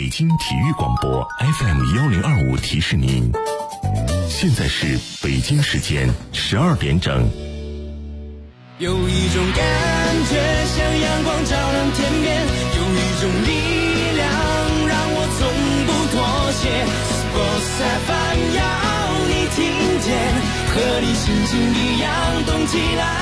北京体育广播 FM1025提示您，现在是北京时间12点整。 有一种感觉像阳光照亮天边，有一种力量让我从不妥协。Sports FM 要你听见，和你心情一样动起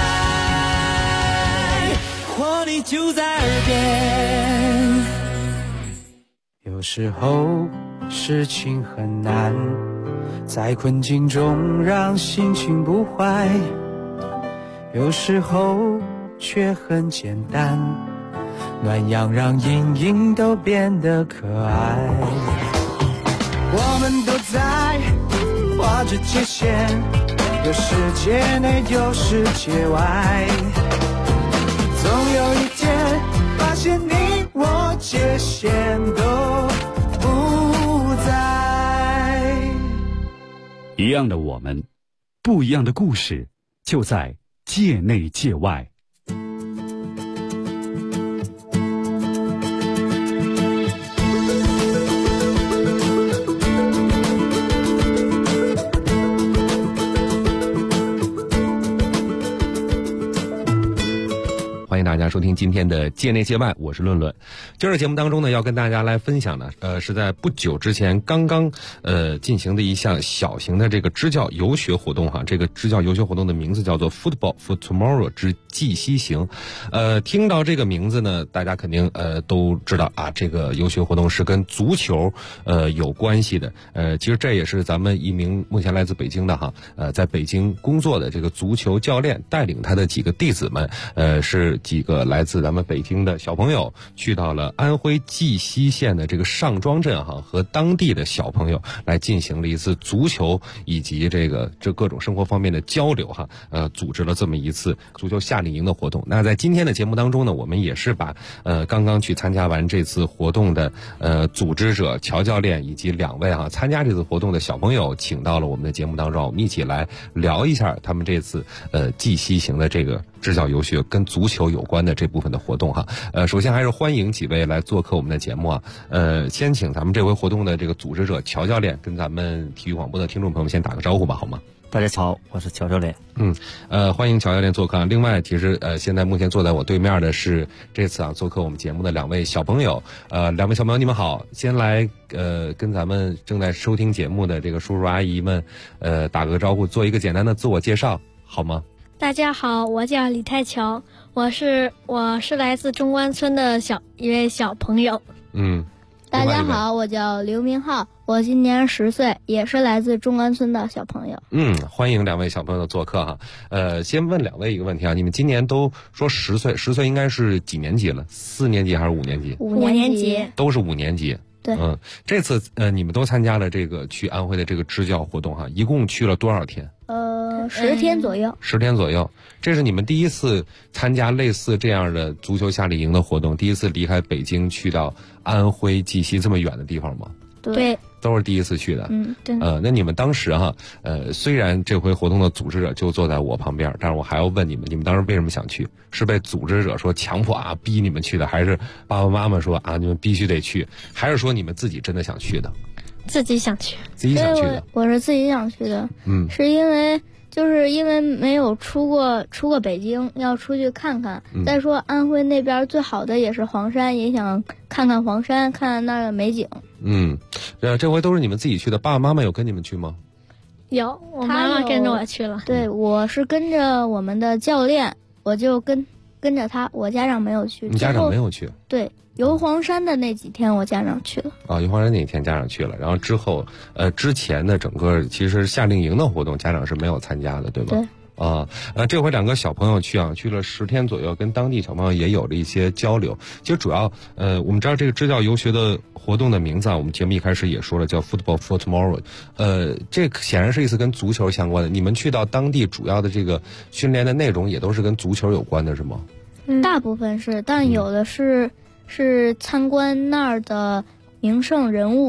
来，活力就在耳边。 有时候事情很难，在困境中让心情不坏，有时候却很简单，暖阳让阴影都变得可爱。我们都在画着界限，有世界内有世界外，总有一天发现你我界限都不在。 一样的我们，不一样的故事，就在界内界外。 欢迎大家收听今天的界内界外，我是论论。今儿节目当中呢，要跟大家来分享的，是在不久之前刚刚进行的一项小型的这个支教游学活动哈。这个支教游学活动的名字叫做 Football for Tomorrow 之济西行。听到这个名字呢，大家肯定都知道啊，这个游学活动是跟足球有关系的。其实这也是咱们一名目前来自北京的哈，在北京工作的这个足球教练带领他的几个弟子们，是几个来自咱们北京的小朋友去到了安徽绩溪县的这个上庄镇哈，和当地的小朋友来进行了一次足球以及这各种生活方面的交流哈，组织了这么一次足球夏令营的活动。那在今天的节目当中呢，我们也是把刚刚去参加完这次活动的组织者乔教练以及2位参加这次活动的小朋友请到了我们的节目当中，我们一起来聊一下他们这次绩溪行的这个支教游学跟足球有关的这部分的活动哈。首先还是欢迎几位来做客我们的节目啊。先请咱们这回活动的这个组织者乔教练跟咱们体育广播的听众朋友们先打个招呼吧，好吗？ 大家好，我是乔教练。 欢迎乔教练做客。另外，其实现在目前坐在我对面的是这次做客我们节目的2位小朋友。2位小朋友你们好，先来跟咱们正在收听节目的这个叔叔阿姨们打个招呼，做一个简单的自我介绍，好吗？ 大家好，我叫李太乔，我是来自中关村的一位小朋友。 大家好，我叫刘明浩，我今年10岁，也是来自中关村的小朋友。 欢迎2位小朋友的做客哈。先问2位一个问题啊，你们今年都说10岁，10岁应该是几年级了？4年级还是5年级 ？5年级， 都是5年级。 对， 这次你们都参加了这个去安徽的这个支教活动哈，一共去了多少天 ？10天左右。 10天左右，这是你们第一次参加类似这样的足球夏令营的活动，第一次离开北京去到安徽绩溪这么远的地方吗？ 对， 都是第一次去的。 对。 那你们当时虽然这回活动的组织者就坐在我旁边，但是我还要问你们当时为什么想去？是被组织者说强迫逼你们去的，还是爸爸妈妈说你们必须得去，还是说你们自己真的想去的？ 自己想去。 自己想去的。 我是自己想去的。是因为没有出过北京，要出去看看。再说安徽那边最好的也是黄山，也想看看黄山，看看那儿的美景。 这回都是你们自己去的，爸爸妈妈有跟你们去吗？ 有，我妈妈跟着我去了。 对，我是跟着我们的教练，我就跟着他，我家长没有去。 你家长没有去？ 对。游黄山的那几天，我家长去了。 游黄山那几天家长去了，然后之后，之前的整个其实夏令营的活动，家长是没有参加的，对吧？ 对。 这回2个小朋友去了10天左右，跟当地小朋友也有了一些交流。其实主要，我们知道这个支教游学的活动的名字我们节目一开始也说了，叫 Football for Tomorrow。这显然是一次跟足球相关的。你们去到当地主要的这个训练的内容也都是跟足球有关的，是吗？ 大部分是，但有的是参观那儿的名胜人物。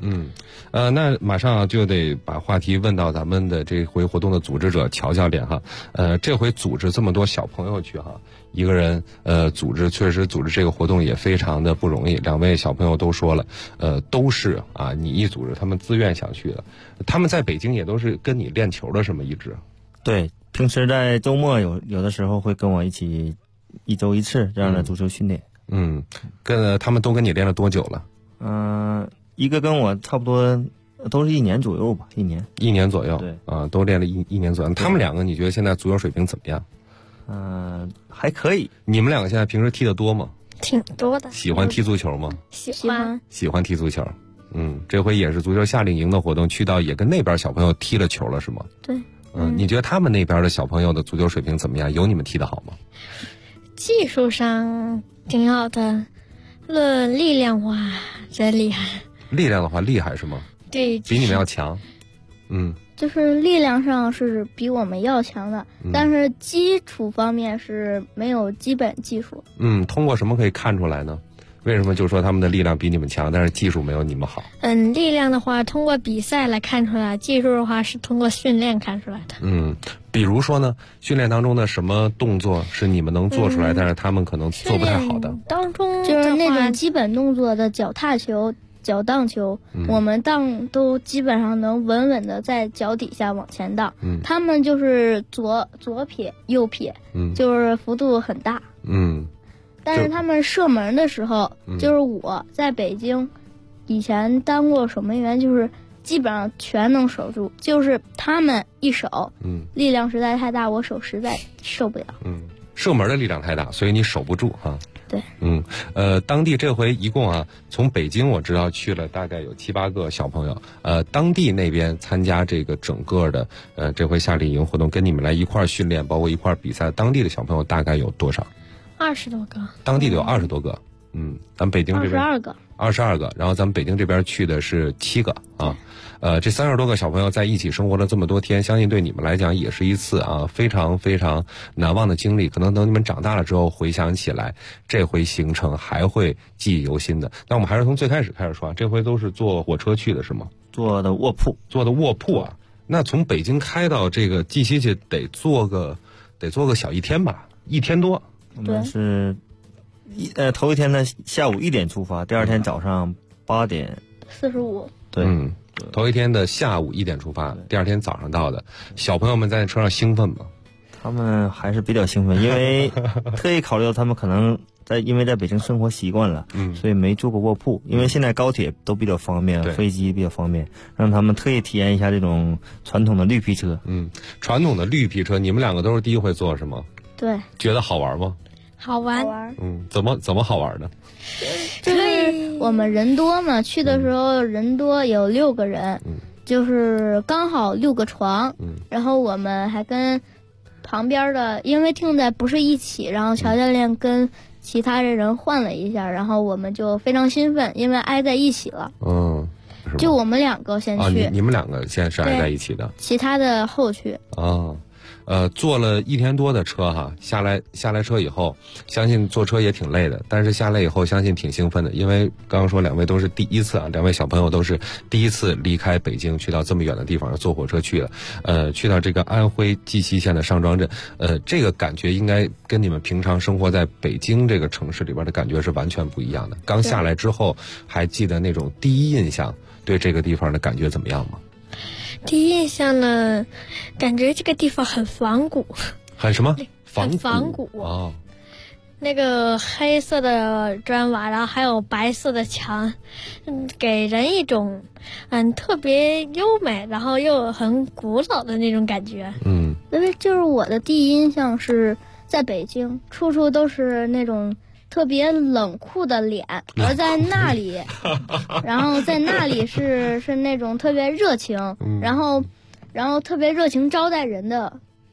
那马上就得把话题问到咱们的这回活动的组织者乔教练哈。这回组织这么多小朋友去哈，一个人确实组织这个活动也非常的不容易。2位小朋友都说了，都是啊你一组织，他们自愿想去的。他们在北京也都是跟你练球的，是吗？一直？ 对，平时在周末有的时候会跟我一起1周1次这样的足球训练。 他们都跟你练了多久了？ 一个跟我差不多都是1年左右吧，1年。1 年左右。 对都练了一年左右。他们2个你觉得现在足球水平怎么样？ 还可以。 你们2个现在平时踢得多吗？ 挺多的。 喜欢踢足球吗？喜欢踢足球。这回也是足球夏令营的活动，去到也跟那边小朋友踢了球了，是吗？ 对。 你觉得他们那边的小朋友的足球水平怎么样？有你们踢得好吗？ 技术上挺好的，论力量哇，真厉害。 力量的话厉害是吗？ 对， 比你们要强。 就是力量上是比我们要强的，但是基础方面是没有基本技术。 通过什么可以看出来呢？为什么就说他们的力量比你们强，但是技术没有你们好？ 力量的话通过比赛来看出来，技术的话是通过训练看出来的。 比如说呢，训练当中的什么动作是你们能做出来，但是他们可能做不太好的？ 当中就是那种基本动作的脚踏球、脚荡球，我们荡都基本上能稳稳的在脚底下往前荡。他们就是左撇右撇，就是幅度很大。但是他们射门的时候，就是我在北京以前当过守门员，就是基本上全能守住，就是他们一守，力量实在太大，我手实在受不了。 射门的力量太大，所以你守不住哈。 对。 当地这回一共啊，从北京我知道去了大概有7、8个小朋友。当地那边参加这个整个的这回夏令营活动，跟你们来一块儿训练，包括一块儿比赛，当地的小朋友大概有多少 ？20多个。 当地的有20多个。咱们北京这边22个，然后咱们北京这边去的是7个啊。这30多个小朋友在一起生活了这么多天，相信对你们来讲也是一次非常非常难忘的经历。可能等你们长大了之后回想起来，这回行程还会记忆犹新的。那我们还是从最开始开始说，这回都是坐火车去的是吗？ 坐的卧铺啊。那从北京开到这个绩溪去得坐个小1天吧，1天多。 我们是头一天的下午1点出发，第2天早上8点 45。 对。 头一天的下午1点出发，第2天早上到的。小朋友们在那车上兴奋吗？ 他们还是比较兴奋，因为特意考虑到他们可能因为在北京生活习惯了，所以没坐过卧铺。因为现在高铁都比较方便，飞机比较方便，让他们特意体验一下这种传统的绿皮车。 传统的绿皮车，你们2个都是第一回坐是吗？ 对。 觉得好玩吗？ 好玩。 怎么好玩呢？ 就是我们人多嘛，去的时候人多，有6个人，就是刚好6个床，然后我们还跟旁边的，因为听在不是一起，然后乔教练跟其他的人换了一下，然后我们就非常兴奋，因为挨在一起了。就我们2个先去。 你们2个现在是挨在一起的， 其他的后去。 坐了1天多的车哈，下来车以后，相信坐车也挺累的，但是下来以后相信挺兴奋的，因为刚刚说2位都是第一次啊，2位小朋友都是第一次离开北京去到这么远的地方，坐火车去了，去到这个安徽绩溪县的上庄镇，这个感觉应该跟你们平常生活在北京这个城市里边的感觉是完全不一样的。刚下来之后，还记得那种第一印象，对这个地方的感觉怎么样吗？ 第一印象呢，感觉这个地方很仿古。 很什么？ 很仿古哦。那个黑色的砖瓦，然后还有白色的墙，给人一种特别优美，然后又很古老的那种感觉。 因为就是我的第一印象是在北京，处处都是那种特别冷酷的脸，而在那里，然后在那里是那种特别热情，然后特别热情招待人的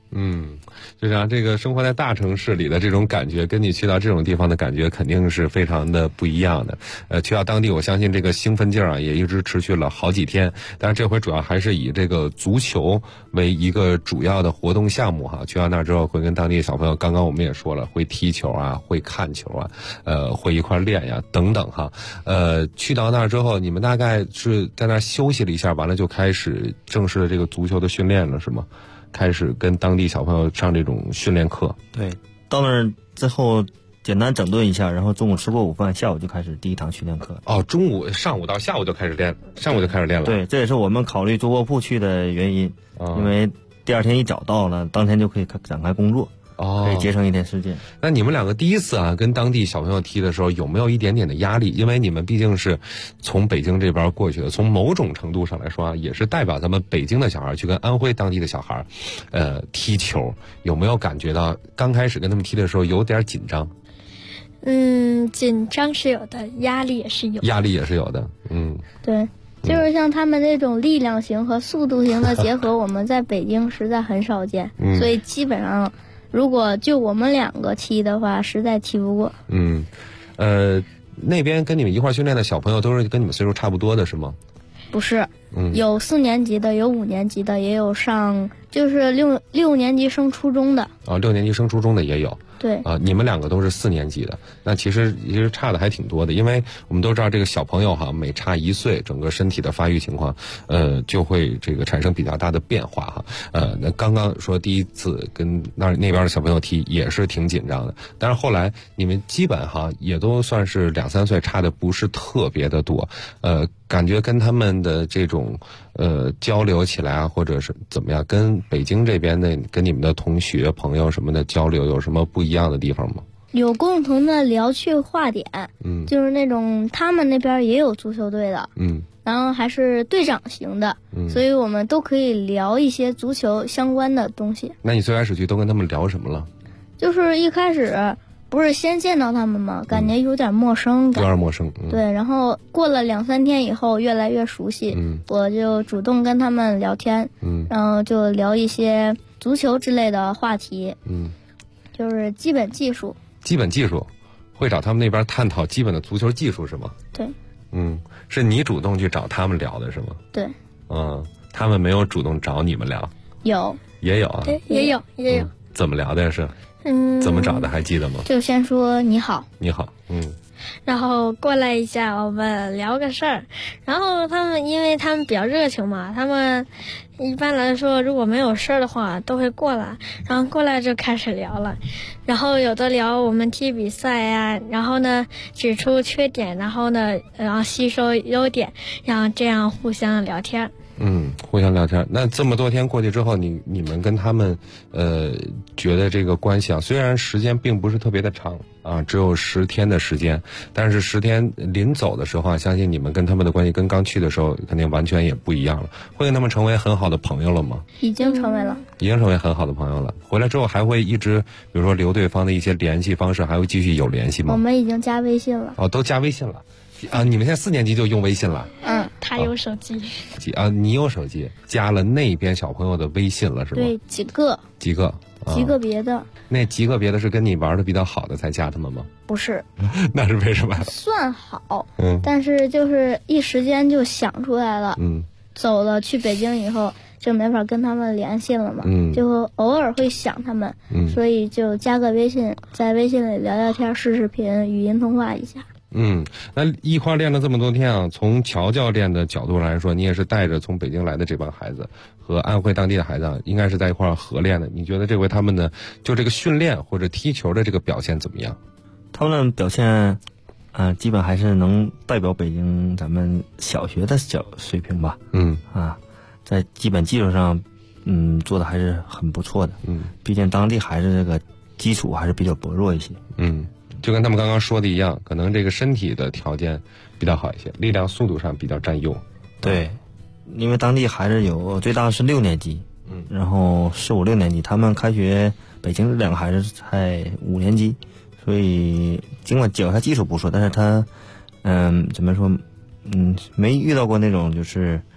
就像这个生活在大城市里的这种感觉，跟你去到这种地方的感觉肯定是非常的不一样的。去到当地，我相信这个兴奋劲儿啊，也一直持续了好几天。但是这回主要还是以这个足球为一个主要的活动项目哈。去到那儿之后，会跟当地小朋友，刚刚我们也说了，会踢球啊，会看球啊，会一块练呀，等等哈。去到那儿之后，你们大概是在那儿休息了一下，完了就开始正式的这个足球的训练了，是吗？开始跟当地小朋友上这种训练课。 对，到那儿之后简单整顿一下，然后中午吃过午饭，下午就开始第一堂训练课。 哦，上午到下午就开始练，上午就开始练了。 对，这也是我们考虑坐卧铺去的原因，因为第二天一早到了，当天就可以展开工作。可以节省一天时间。 那你们两个第一次啊跟当地小朋友踢的时候，有没有一点点的压力？因为你们毕竟是从北京这边过去的，从某种程度上来说啊，也是代表咱们北京的小孩去跟安徽当地的小孩，踢球，有没有感觉到刚开始跟他们踢的时候有点紧张？ 紧张是有的，压力也是有的。 压力也是有的， 对。就是像他们那种力量型和速度型的结合，我们在北京实在很少见，所以基本上如果就我们两个踢的话，实在踢不过。 那边跟你们一块训练的小朋友都是跟你们岁数差不多的是吗？ 不是，有4年级的，有5年级的，也有上就是六年级升初中的。 6年级升初中的也有。 对你们两个都是4年级的，那其实差的还挺多的，因为我们都知道这个小朋友哈，每差1岁，整个身体的发育情况，就会这个产生比较大的变化哈。那刚刚说第一次跟那边的小朋友踢也是挺紧张的，但是后来你们基本哈也都算是2、3岁，差的不是特别的多，感觉跟他们的这种交流起来啊，或者是怎么样，跟北京这边的跟你们的同学朋友什么的交流有什么不一样的地方吗？ 有共同的聊趣话点，就是那种他们那边也有足球队的，然后还是队长型的，所以我们都可以聊一些足球相关的东西。 那你最开始去都跟他们聊什么了？ 就是一开始不是先见到他们吗？感觉有点陌生感， 有点陌生。 对，然后过了2、3天以后，越来越熟悉。我就主动跟他们聊天，然后就聊一些足球之类的话题。就是基本技术。基本技术， 会找他们那边探讨基本的足球技术是吗？ 对。 是你主动去找他们聊的是吗？ 对。 他们没有主动找你们聊？ 有。 也有啊。 对，也有。 怎么聊的呀？是？怎么找的还记得吗？ 就先说你好。 你好。 然后过来一下，我们聊个事儿。然后因为他们比较热情嘛，他们一般来说如果没有事儿的话都会过来，然后过来就开始聊了。然后有的聊我们踢比赛呀，然后呢指出缺点，然后吸收优点，然后这样互相聊天。 互相聊天。那这么多天过去之后，你们跟他们觉得这个关系啊，虽然时间并不是特别的长啊，只有10天的时间，但是10天临走的时候啊，相信你们跟他们的关系跟刚去的时候肯定完全也不一样了。会跟他们成为很好的朋友了吗？ 已经成为了。 已经成为很好的朋友了。回来之后还会一直比如说留对方的一些联系方式，还会继续有联系吗？ 我们已经加微信了。 都加微信了啊！你们现在4年级就用微信了？ 他有手机你有手机，加了那边小朋友的微信了是吗？ 对，几个别的。 那几个别的是跟你玩的比较好的才加他们吗？ 不是。 那是为什么？ 算好，但是就是一时间就想出来了。走了去北京以后就没法跟他们联系了嘛，就偶尔会想他们，所以就加个微信，在微信里聊聊天，视频、语音通话一下。 那一块练了这么多天啊，从乔教练的角度来说，你也是带着从北京来的这帮孩子和安徽当地的孩子啊，应该是在一块合练的。你觉得这回他们的就这个训练或者踢球的这个表现怎么样？ 他们的表现，基本还是能代表北京咱们小学的水平吧。在基本技术上，做的还是很不错的。毕竟当地孩子这个基础还是比较薄弱一些。 就跟他们刚刚说的一样，可能这个身体的条件比较好一些，力量速度上比较占优。 对，因为当地孩子最大是6年级，然后4、5、6年级，他们开学北京这2个孩子才5年级，所以尽管脚下技术不错，但是他怎么说，没遇到过那种就是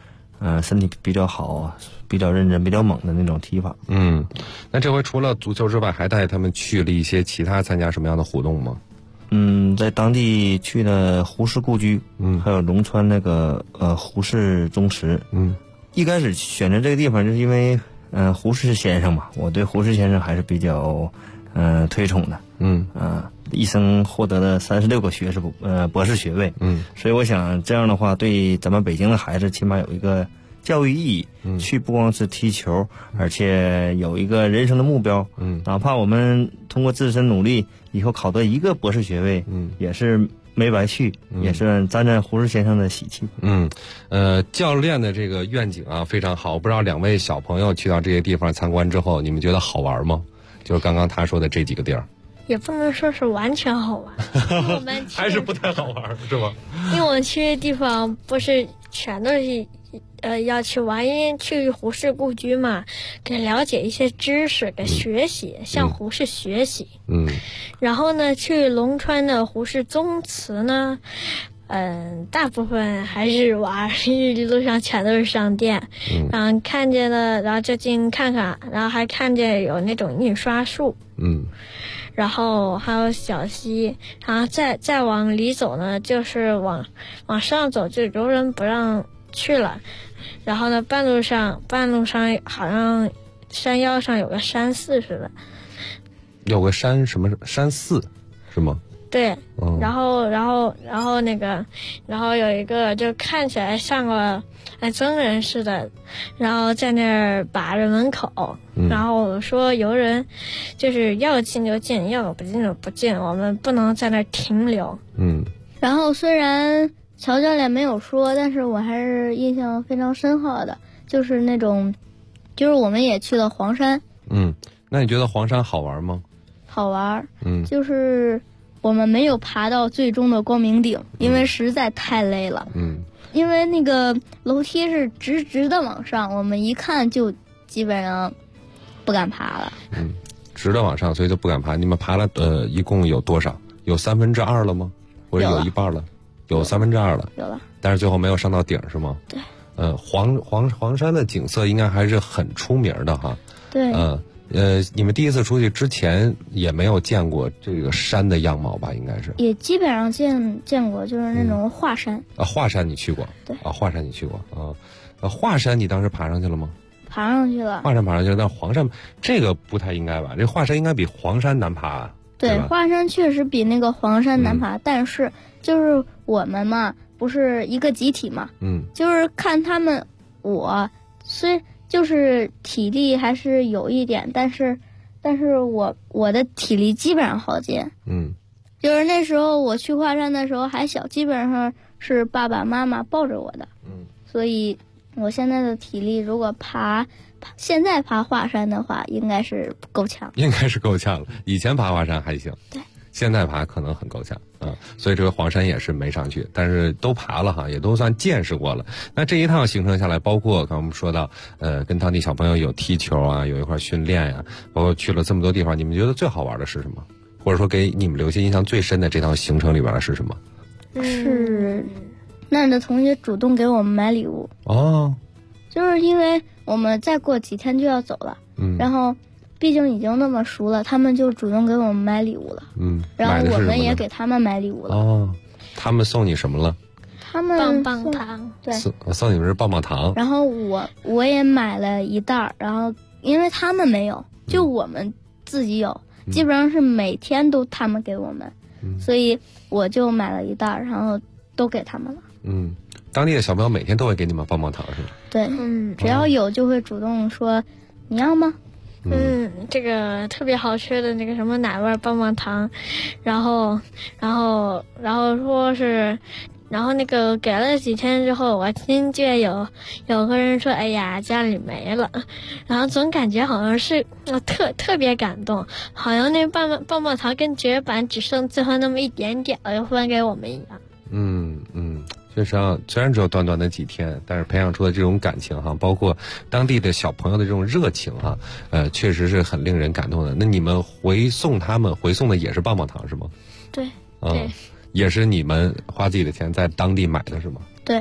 身体比较好，比较认真、比较猛的那种踢法。 那这回除了足球之外，还带他们去了一些其他参加什么样的活动吗？ 在当地去了胡氏故居，还有龙川那个胡氏宗祠。一开始选择这个地方，就是因为胡适先生嘛，我对胡适先生还是比较推崇的。一生获得了36个博士学位。所以我想这样的话，对咱们北京的孩子起码有一个教育意义。去不光是踢球，而且有一个人生的目标。哪怕我们通过自身努力，以后考得一个博士学位，也是没白去，也是沾沾胡适先生的喜气。 教练的这个愿景啊非常好，不知道2位小朋友去到这些地方参观之后，你们觉得好玩吗？就是刚刚他说的这几个地儿。 也不能说是完全好玩，我们还是不太好玩，是吧？ 因为我们去的地方不是全都是要去玩，因为去胡适故居嘛，给了解一些知识，给学习，向胡适学习。然后呢，去龙川的胡适宗祠呢，大部分还是玩，因为路上全都是商店。看见了，然后就进看看，然后还看见有那种印刷术。然后还有小溪，然后再往里走呢，就是往上走，就游人不让去了。然后呢，半路上好像山腰上有个山寺似的， 有个山什么山寺是吗？ 对。然后那个，然后有一个就看起来像个僧人似的，然后在那儿把着门口。然后说游人就是要进就进，要不进就不进，我们不能在那儿停留。 然后虽然乔教练没有说，但是我还是印象非常深刻的，就是我们也去了黄山。 那你觉得黄山好玩吗？ 好玩。就是我们没有爬到最终的光明顶，因为实在太累了。因为那个楼梯是直直的往上，我们一看就基本上不敢爬了。 直的往上，所以就不敢爬。你们爬了一共有多少？有2/3了吗？或者有一半了？有2/3了。有了。但是最后没有上到顶是吗？ 对。 黄山的景色应该还是很出名的哈。 对。 你们第一次出去之前也没有见过这个山的样貌吧？应该是。 也基本上见过，就是那种华山。 华山你去过？ 对。 华山你去过啊？华山你当时爬上去了吗？ 爬上去了。 华山爬上去了，但黄山这个不太应该吧？这华山应该比黄山难爬啊。 对，华山确实比那个黄山难爬，但是就是我们嘛，不是一个集体嘛，就是看他们，我虽就是体力还是有一点，但是我的体力基本上好进。就是那时候我去华山的时候还小，基本上是爸爸妈妈抱着我的。所以我现在的体力如果现在爬华山的话，应该是够呛。 应该是够呛了。以前爬华山还行， 对， 现在爬可能很够呛。所以这个黄山也是没上去，但是都爬了哈，也都算见识过了。那这一趟行程下来，包括刚刚我们说到，跟当地小朋友有踢球啊，有一块训练呀，包括去了这么多地方，你们觉得最好玩的是什么？或者说给你们留下印象最深的这趟行程里边的是什么？ 是那儿的同学主动给我们买礼物。就是因为我们再过几天就要走了，然后毕竟已经那么熟了，他们就主动给我们买礼物了。然后我们也给他们买礼物了。 他们送你什么了？ 他们棒棒糖。 对， 送你们是棒棒糖。 然后我也买了一袋，然后因为他们没有，就我们自己有，基本上是每天都他们给我们，所以我就买了一袋，然后都给他们了。 当地的小朋友每天都会给你们棒棒糖是吧？ 对，只要有就会主动说你要吗？ 这个特别好吃的那个什么奶味棒棒糖，然后说是，然后那个给了几天之后，我听见有个人说，哎呀，家里没了，然后总感觉好像是特别感动，好像那棒棒糖跟绝版只剩最后那么一点点了，又分给我们一样。 确实啊，虽然只有短短的几天，但是培养出的这种感情哈，包括当地的小朋友的这种热情哈，确实是很令人感动的。那你们回送的也是棒棒糖是吗？ 对， 也是你们花自己的钱在当地买的是吗？ 对，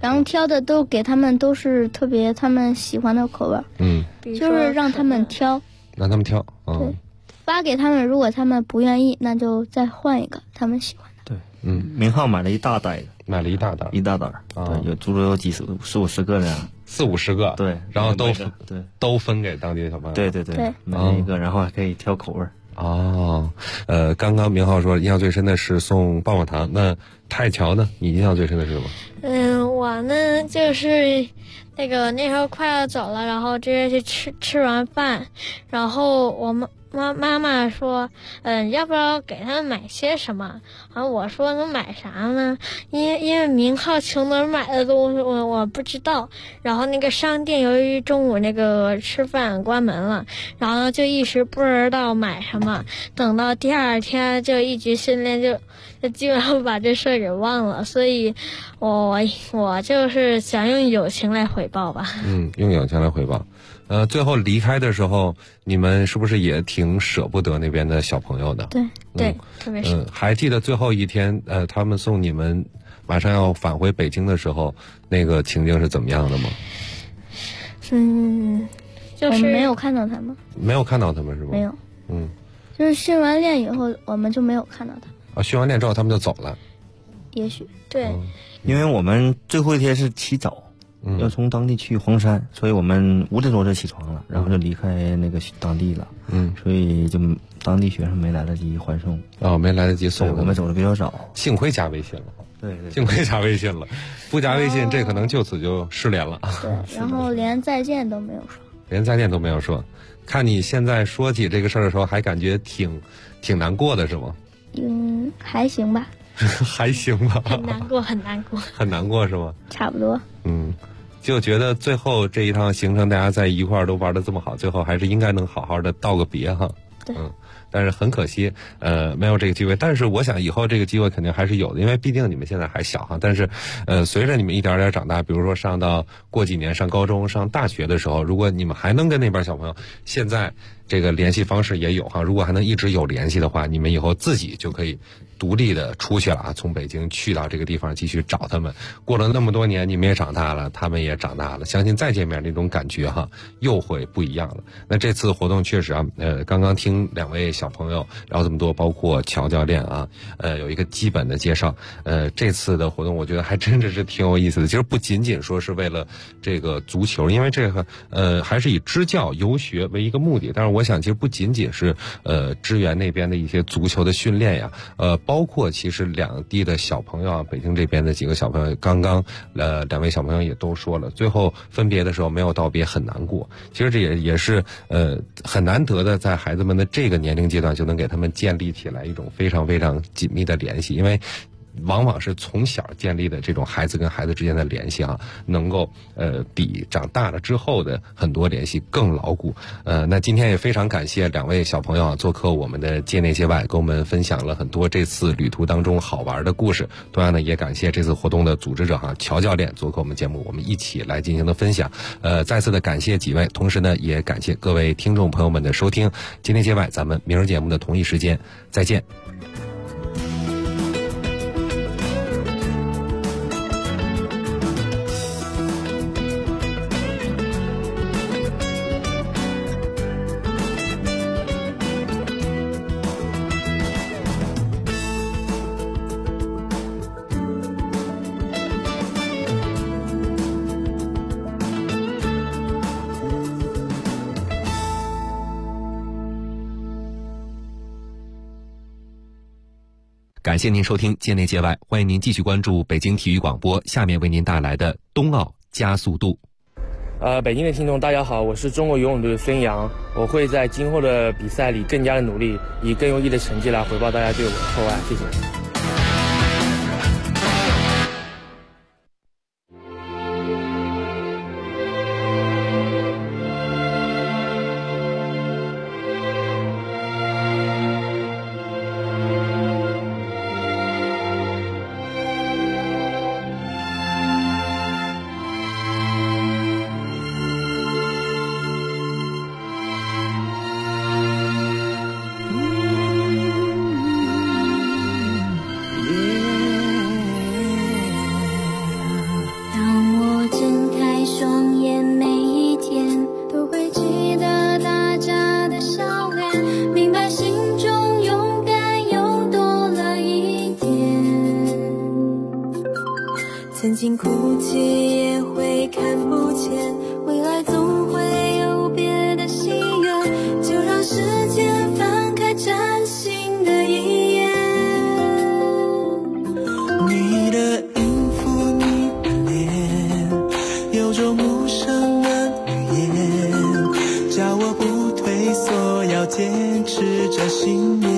然后挑的都给他们都是特别他们喜欢的口味。就是让他们挑。 让他们挑。 对，发给他们，如果他们不愿意，那就再换一个他们喜欢的。 对，明浩买了一大袋， 一大袋， 对，有足足有40-50个呢 ，40-50个， 对， 然后都分给当地的小朋友， 对，买了一个，然后还可以挑口味。 刚刚明浩说印象最深的是送棒棒糖，那泰乔呢？你印象最深的是什么？ 我呢就是那时候快要走了，然后直接去吃完饭，然后我妈妈说，要不要给他们买些什么？然后我说能买啥呢？因为明浩从哪儿买的东西我不知道。然后那个商店由于中午吃饭关门了，然后就一时不知道买什么。等到第二天就一局训练就基本上把这事儿给忘了，所以我就是想用友情来回报吧。 用友情来回报。最后离开的时候，你们是不是也挺舍不得那边的小朋友的？ 对，特别是。 还记得最后一天，他们送你们马上要返回北京的时候，那个情境是怎么样的吗？ 就是没有看到他们。 没有看到他们是吗？ 没有。就是训完练以后，我们就没有看到他们。 训完练之后他们就走了。 也许对， 因为我们最后一天是起早。要从当地去黄山，所以我们5点多就起床了，然后就离开那个当地了。所以就当地学生没来得及欢送。 没来得及送。 我们走的比较早， 幸亏加微信了。 对， 幸亏加微信了，不加微信这可能就此就失联了。 对，然后连再见都没有说。 连再见都没有说，看你现在说起这个事儿的时候，还感觉挺难过的是吗？ 还行吧。 还行吧。 很难过，很难过是吗？ 差不多。 就觉得最后这一趟行程大家在一块儿都玩得这么好，最后还是应该能好好的道个别哈。 对。 但是很可惜，没有这个机会。但是我想以后这个机会肯定还是有的，因为毕竟你们现在还小哈。但是，随着你们一点点长大，比如说上到过几年上高中、上大学的时候，如果你们还能跟那边小朋友现在这个联系方式也有哈，如果还能一直有联系的话，你们以后自己就可以独立的出去了啊，从北京去到这个地方继续找他们。过了那么多年，你们也长大了，他们也长大了，相信再见面那种感觉哈，又会不一样了。那这次活动确实啊，刚刚听2位小朋友聊这么多，包括乔教练啊，有一个基本的介绍。这次的活动我觉得还真的是挺有意思的。其实不仅仅说是为了这个足球，因为这个还是以支教游学为一个目的。但是我想其实不仅仅是支援那边的一些足球的训练呀，包括其实两地的小朋友啊，北京这边的几个小朋友，刚刚2位小朋友也都说了，最后分别的时候没有道别很难过。其实这也是很难得的，在孩子们的这个年龄阶段就能给他们建立起来一种非常非常紧密的联系，因为往往是从小建立的这种孩子跟孩子之间的联系啊，能够比长大了之后的很多联系更牢固。那今天也非常感谢2位小朋友啊做客我们的界内界外，跟我们分享了很多这次旅途当中好玩的故事。同样呢，也感谢这次活动的组织者乔教练做客我们节目，我们一起来进行的分享。再次的感谢几位，同时呢也感谢各位听众朋友们的收听。界内界外，咱们明儿节目的同一时间再见。感谢您收听界内界外，欢迎您继续关注北京体育广播，下面为您带来的冬奥加速度。 北京的听众大家好，我是中国游泳队孙杨，我会在今后的比赛里更加的努力，以更优异的成绩来回报大家对我的厚爱，谢谢。 曾经哭泣也会看不见，未来总会有别的心愿，就让时间翻开崭新的一页。 你的音符，你的脸，有种无声的语言，叫我不退缩，要坚持着信念。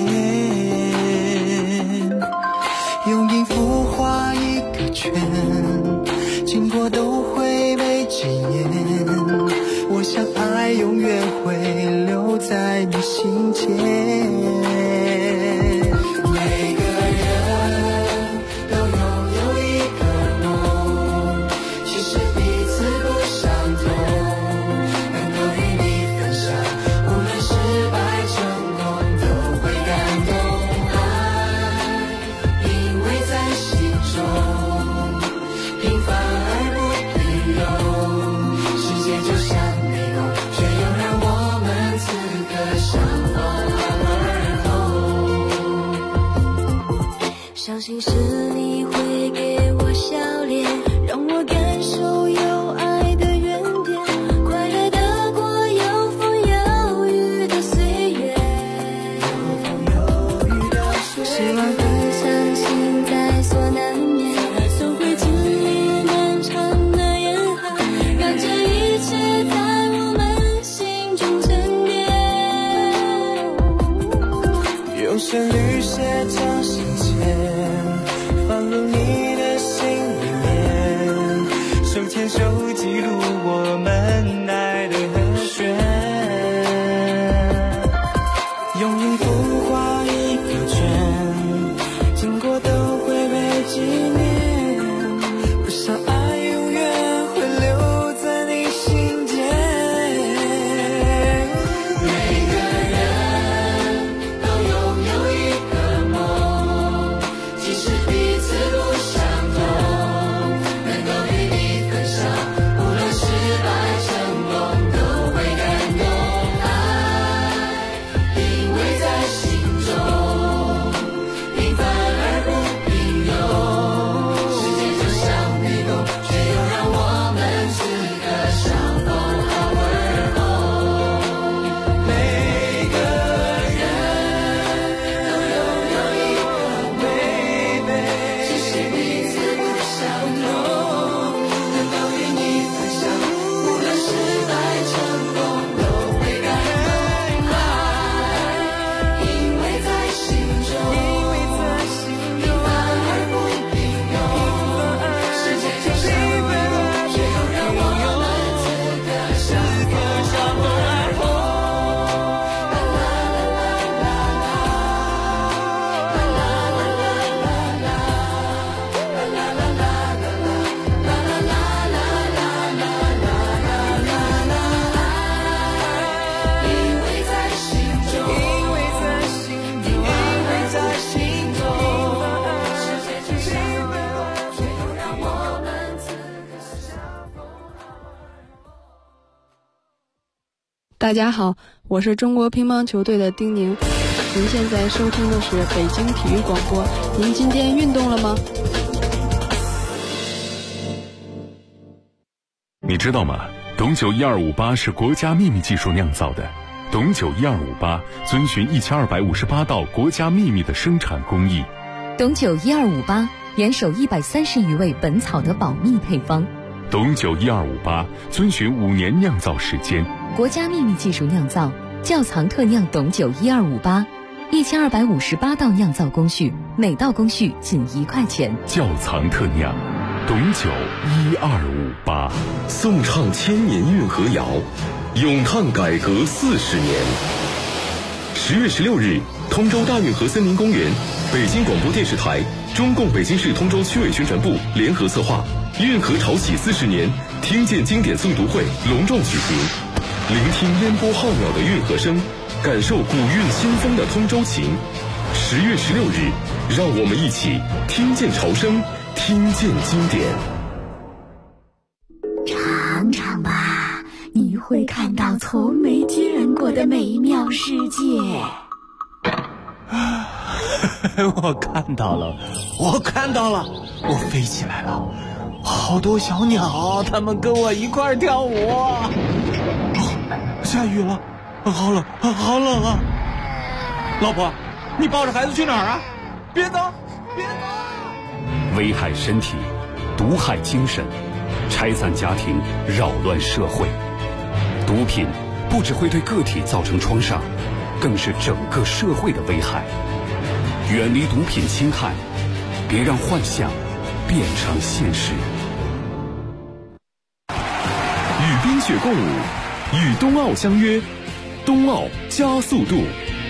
用音符画一个圈，经过都会被纪念。我想爱永远会留在你心间。每个人都拥有一个梦，其实彼此不相同，能够与你分享，无论失败成功都会感动。爱因为在心中平凡而不平庸，世界就像迷宫，却又让我们此刻相逢而后。 相信是你会给我笑脸，让我感受有爱的原点，快乐的过有风有雨的岁月。希望很相信在所难免，总会经历漫长的严寒，让这一切在我们心中沉淀。 用旋律写成信笺，放入你的心里面，手牵手记录我们爱的和弦。用音符画一个圈，经过都会被纪念。我想爱永远会留在你心间。每个人都拥有一个梦，即使彼此不相同，能够与你分享，无论失败成功都会感动。爱因为在心中平凡而不平庸，世界就像迷宫，却又让我们此刻相逢而后。每个人都拥有一个 baby， 即使彼此不相同，能够与你分享，无论失败成功都会感动。爱因为在心中平凡而不平庸，世界就像迷宫，却又让我们此刻相逢而后。因为在心中，世界就像迷宫，却又让我们此刻相逢。 大家好，我是中国乒乓球队的丁宁。您现在收听的是北京体育广播。您今天运动了吗？ 你知道吗？董酒1258是国家秘密技术酿造的。董酒1258遵循1258道国家秘密的生产工艺。 董酒1258严守130余味本草的保密配方。 董酒1258遵循5年酿造时间。 国家秘密技术酿造，窖藏特酿董酒1258，1258道酿造工序，每道工序仅1块钱。 窖藏特酿，董酒1258。 颂唱千年运河谣，咏叹改革40年。10月16日，通州大运河森林公园，北京广播电视台、中共北京市通州区委宣传部联合策划运河潮起40年听见经典诵读会隆重举行，聆听烟波浩渺的运河声，感受古韵新风的通州情。10月16日，让我们一起听见潮声，听见经典。 尝尝吧，你会看到从没见过的美妙世界。 我看到了，我飞起来了， 好多小鸟，它们跟我一块跳舞。下雨了，好冷，好冷啊！老婆，你抱着孩子去哪儿啊？别走，别走！ 危害身体，毒害精神，拆散家庭，扰乱社会。毒品不只会对个体造成创伤，更是整个社会的危害。远离毒品侵害，别让幻想变成现实。 与冰雪共舞，与冬奥相约，冬奥加速度。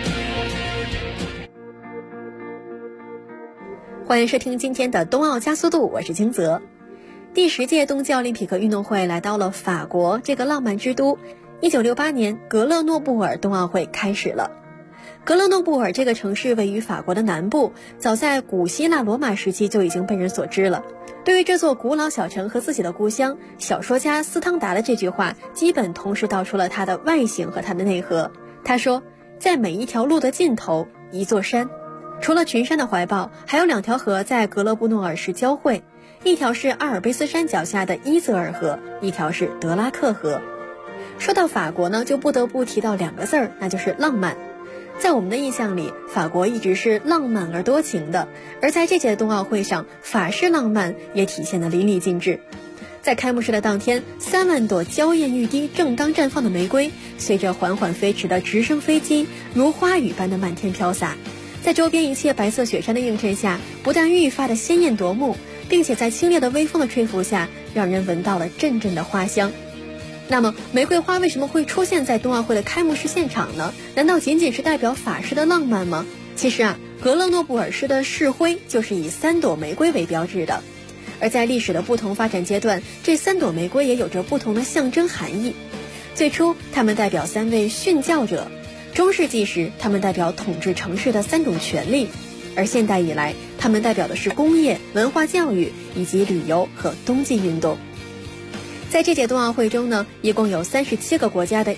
欢迎收听今天的冬奥加速度，我是金泽。第10届冬季奥林匹克运动会来到了法国这个浪漫之都。1968年，格勒诺布尔冬奥会开始了。格勒诺布尔这个城市位于法国的南部，早在古希腊罗马时期就已经被人所知了。对于这座古老小城和自己的故乡，小说家斯汤达的这句话基本同时道出了它的外形和它的内核。他说，在每一条路的尽头，一座山。除了群山的怀抱，还有2条河在格勒布诺尔市交汇，一条是阿尔卑斯山脚下的伊泽尔河，一条是德拉克河。说到法国呢，就不得不提到2个字儿，那就是浪漫。在我们的印象里，法国一直是浪漫而多情的，而在这届的冬奥会上，法式浪漫也体现得淋漓尽致。在开幕式的当天，3万朵娇艳欲滴、正当绽放的玫瑰，随着缓缓飞驰的直升飞机，如花雨般的满天飘洒。在周边一切白色雪山的映衬下，不但愈发的鲜艳夺目，并且在清冽的微风的吹拂下，让人闻到了阵阵的花香。那么玫瑰花为什么会出现在冬奥会的开幕式现场呢？难道仅仅是代表法式的浪漫吗？其实啊，格勒诺布尔市的市徽就是以3朵玫瑰为标志的。而在历史的不同发展阶段，这3朵玫瑰也有着不同的象征含义。最初它们代表3位殉教者，中世纪时它们代表统治城市的3种权利，而现代以来它们代表的是工业、文化教育以及旅游和冬季运动。在这届冬奥会中呢，一共有37个国家的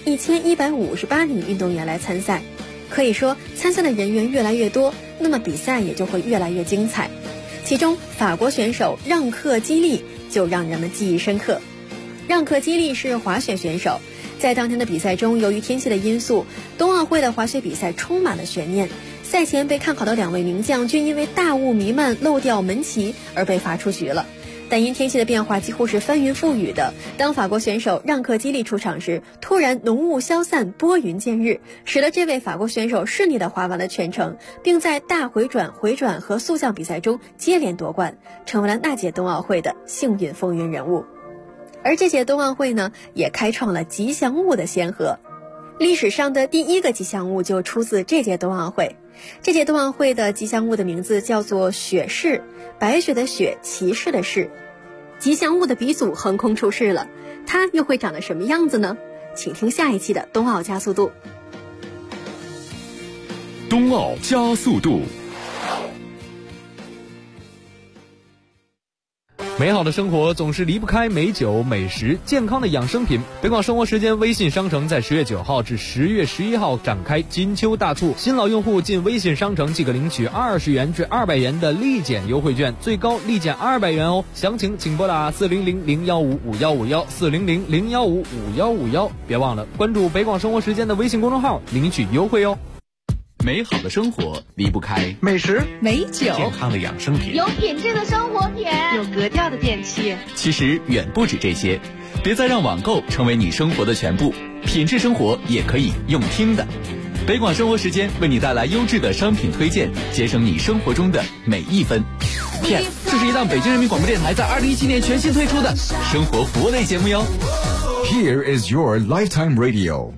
1158名运动员来参赛。可以说，参赛的人员越来越多，那么比赛也就会越来越精彩。其中，法国选手让克基利就让人们记忆深刻。让克基利是滑雪选手，在当天的比赛中，由于天气的因素，冬奥会的滑雪比赛充满了悬念。赛前被看好的2位名将均因为大雾弥漫漏掉门旗而被罚出局了。但因天气的变化几乎是翻云覆雨的，当法国选手让克基利出场时，突然浓雾消散，拨云见日，使得这位法国选手顺利地滑完了全程，并在大回转、回转和速降比赛中接连夺冠，成为了那届冬奥会的幸运风云人物。而这届冬奥会呢，也开创了吉祥物的先河。历史上的第1个吉祥物就出自这届冬奥会。这届冬奥会的吉祥物的名字叫做雪士，白雪的雪，骑士的士。吉祥物的鼻祖横空出世了，它又会长得什么样子呢？请听下一期的冬奥加速度。 冬奥加速度。 美好的生活总是离不开美酒、美食、健康的养生品。北广生活时间微信商城在10月9号至10月11号展开金秋大促，新老用户进微信商城即可领取20元至200元的立减优惠券，最高立减200元哦。详情请拨打400-015-5151，400-015-5151，别忘了关注北广生活时间的微信公众号领取优惠哦。 美好的生活离不开美食、 美酒、健康的养生品、 有品质的生活品、 有格调的电器。 其实远不止这些，别再让网购成为你生活的全部，品质生活也可以用听的。北广生活时间为你带来优质的商品推荐，节省你生活中的每一分。片，这是一档北京人民广播电台在2017年全新推出的生活服务类节目哟。 Here is your lifetime radio。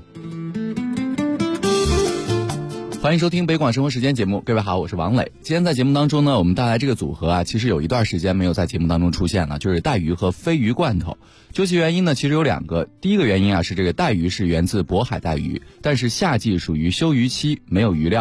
欢迎收听北广生活时间节目，各位好，我是王磊。今天在节目当中呢，我们带来这个组合啊，其实有一段时间没有在节目当中出现了，就是带鱼和鲱鱼罐头。究其原因呢，其实有2个。第一个原因啊，是这个带鱼是源自渤海带鱼，但是夏季属于休渔期，没有鱼料。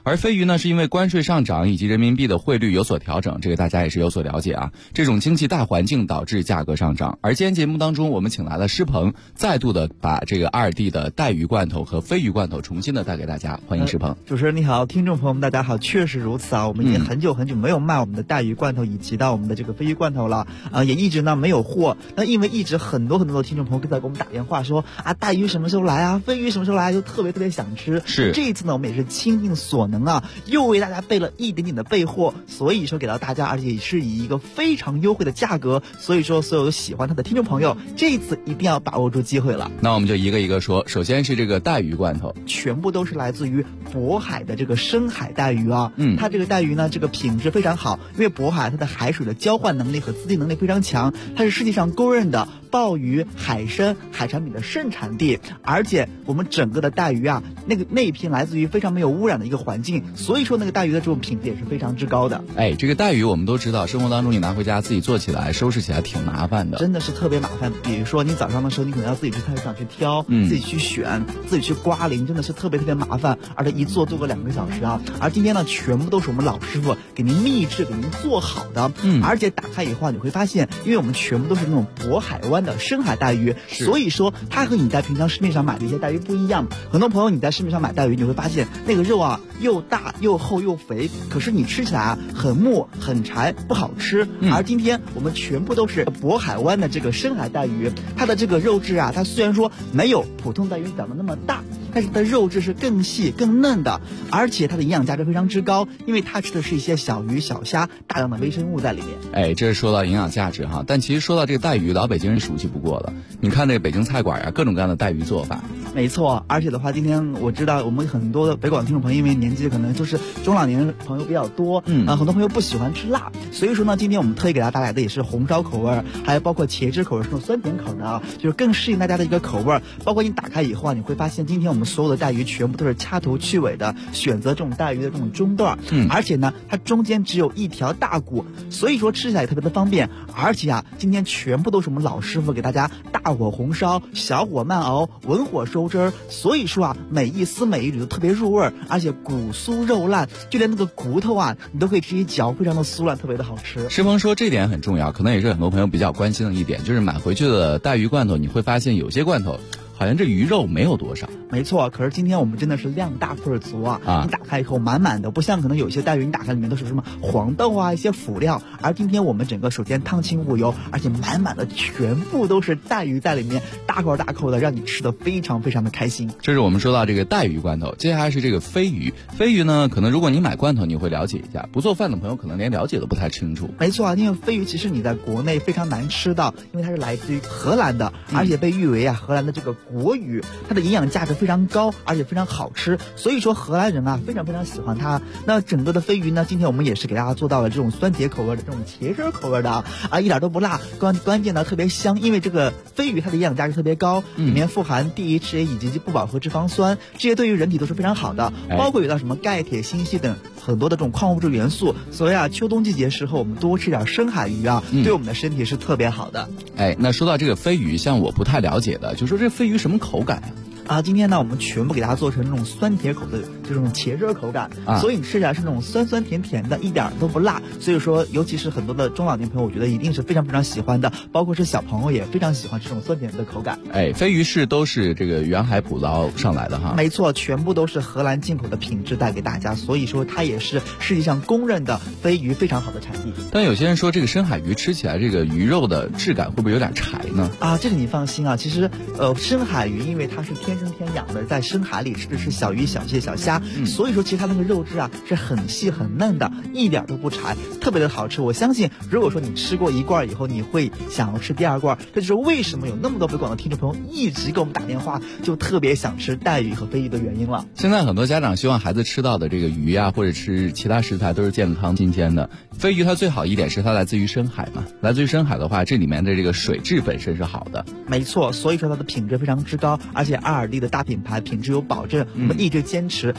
而飞鱼呢，是因为关税上涨以及人民币的汇率有所调整，这个大家也是有所了解啊。这种经济大环境导致价格上涨。而今天节目当中，我们请来了施鹏，再度的把这个2D 的带鱼罐头和飞鱼罐头重新的带给大家。欢迎施鹏。 主持人你好，听众朋友们大家好，确实如此啊，我们已经很久没有卖我们的带鱼罐头以及到我们的这个飞鱼罐头了，也一直呢没有货。那因为一直很多的听众朋友在给我们打电话说啊，带鱼什么时候来啊，飞鱼什么时候来，就特别想吃。 是这一次呢，我们也是倾尽所能啊，又为大家备了一点点的备货，所以说给到大家，而且也是以一个非常优惠的价格，所以说所有喜欢它的听众朋友，这一次一定要把握住机会了。 那我们就一个一个说，首先是这个带鱼罐头， 全部都是来自于渤海的这个深海带鱼啊，它这个带鱼呢，这个品质非常好，因为渤海它的海水的交换能力和滋地能力非常强，它是世界上公认的鲍鱼、海参、海产品的盛产地，而且我们整个的带鱼啊，那一片来自于非常没有污染的一个环境，所以说那个带鱼的这种品质也是非常之高的。 这个带鱼我们都知道，生活当中你拿回家自己做起来、收拾起来挺麻烦的， 真的是特别麻烦。比如说你早上的时候，你可能要自己去菜市场去挑，自己去选，自己去刮鳞，真的是特别麻烦，而且一做个2个小时啊。而今天呢，全部都是我们老师傅给您秘制、给您做好的，而且打开以后你会发现，因为我们全部都是那种渤海湾的深海带鱼，所以说它和你在平常市面上买的一些带鱼不一样。很多朋友你在市面上买带鱼，你会发现那个肉啊又大又厚又肥，可是你吃起来啊很木很柴，不好吃。而今天我们全部都是渤海湾的这个深海带鱼，它的这个肉质啊，它虽然说没有普通带鱼长得那么大，但是它的肉质是更细更嫩的，而且它的营养价值非常之高，因为它吃的是一些小鱼小虾，大量的微生物在里面。 这是说到营养价值哈，但其实说到这个带鱼，老北京人熟悉不过了。你看这个北京菜馆啊，各种各样的带鱼做法。 没错，而且的话，今天我知道我们很多的北广听众朋友，因为年纪可能就是中老年朋友比较多，很多朋友不喜欢吃辣，所以说呢，今天我们特意给大家带来的也是红烧口味，还有包括茄汁口味，这种酸甜口的啊，就是更适应大家的一个口味。包括你打开以后啊，你会发现今天我们所有的带鱼全部都是掐头去尾的，选择这种带鱼的这种中段，而且呢，它中间只有一条大骨，所以说吃起来也特别的方便。而且啊，今天全部都是我们老师傅给大家大火红烧、小火慢熬、文火收汁儿，所以说啊，每一丝每一缕都特别入味，而且骨酥肉烂，就连那个骨头啊，你都可以直接嚼，非常的酥烂，特别的好吃。 施鹏说这点很重要，可能也是很多朋友比较关心的一点，就是买回去的带鱼罐头，你会发现有些罐头好像这鱼肉没有多少。 没错，可是今天我们真的是量大份儿足啊！你打开以后满满的，不像可能有些带鱼，你打开里面都是什么黄豆啊一些辅料，而今天我们整个首先烫清无油，而且满满的全部都是带鱼在里面，大口大口的，让你吃的非常的开心。 这是我们说到这个带鱼罐头，接下来是这个飞鱼。飞鱼呢，可能如果你买罐头，你会了解一下，不做饭的朋友可能连了解都不太清楚。 没错啊，因为飞鱼其实你在国内非常难吃到，因为它是来自于荷兰的，而且被誉为啊荷兰的这个国鱼，它的营养价值非常高，而且非常好吃，所以说荷兰人啊非常喜欢它。那整个的飞鱼呢，今天我们也是给大家做到了这种酸甜口味的这种茄汁口味的啊，一点都不辣，关键呢特别香，因为这个飞鱼它的营养价值特别高，里面富含 DHA 以及不饱和脂肪酸，这些对于人体都是非常好的，包括有到什么钙、铁、锌、硒等很多的这种矿物质元素。所以啊，秋冬季节时候我们多吃点深海鱼啊，对我们的身体是特别好的。 那说到这个飞鱼，像我不太了解的，就说这飞鱼什么口感呀？ 今天呢，我们全部给大家做成这种酸甜口的这种茄汁口感，所以你吃起来是那种酸酸甜甜的，一点都不辣。所以说，尤其是很多的中老年朋友，我觉得一定是非常喜欢的，包括是小朋友也非常喜欢这种酸甜的口感。 飞鱼都是这个远海捕捞上来的哈？ 没错，全部都是荷兰进口的品质带给大家，所以说它也是世界上公认的飞鱼非常好的产地。 但有些人说这个深海鱼吃起来这个鱼肉的质感会不会有点柴呢？ 这个你放心啊，其实深海鱼因为它是天生天养的，在深海里吃的是小鱼小蟹小虾，所以说其实它那个肉质啊是很细很嫩的，一点都不柴，特别的好吃。我相信如果说你吃过一罐以后，你会想要吃第二罐，这就是为什么有那么多北广的听众朋友一直给我们打电话，就特别想吃带鱼和飞鱼的原因了。 现在很多家长希望孩子吃到的这个鱼啊，或者吃其他食材都是健康新鲜的。飞鱼它最好一点是它来自于深海嘛，来自于深海的话，这里面的这个水质本身是好的。 没错，所以说它的品质非常之高，而且2D的大品牌品质有保证，我们一直坚持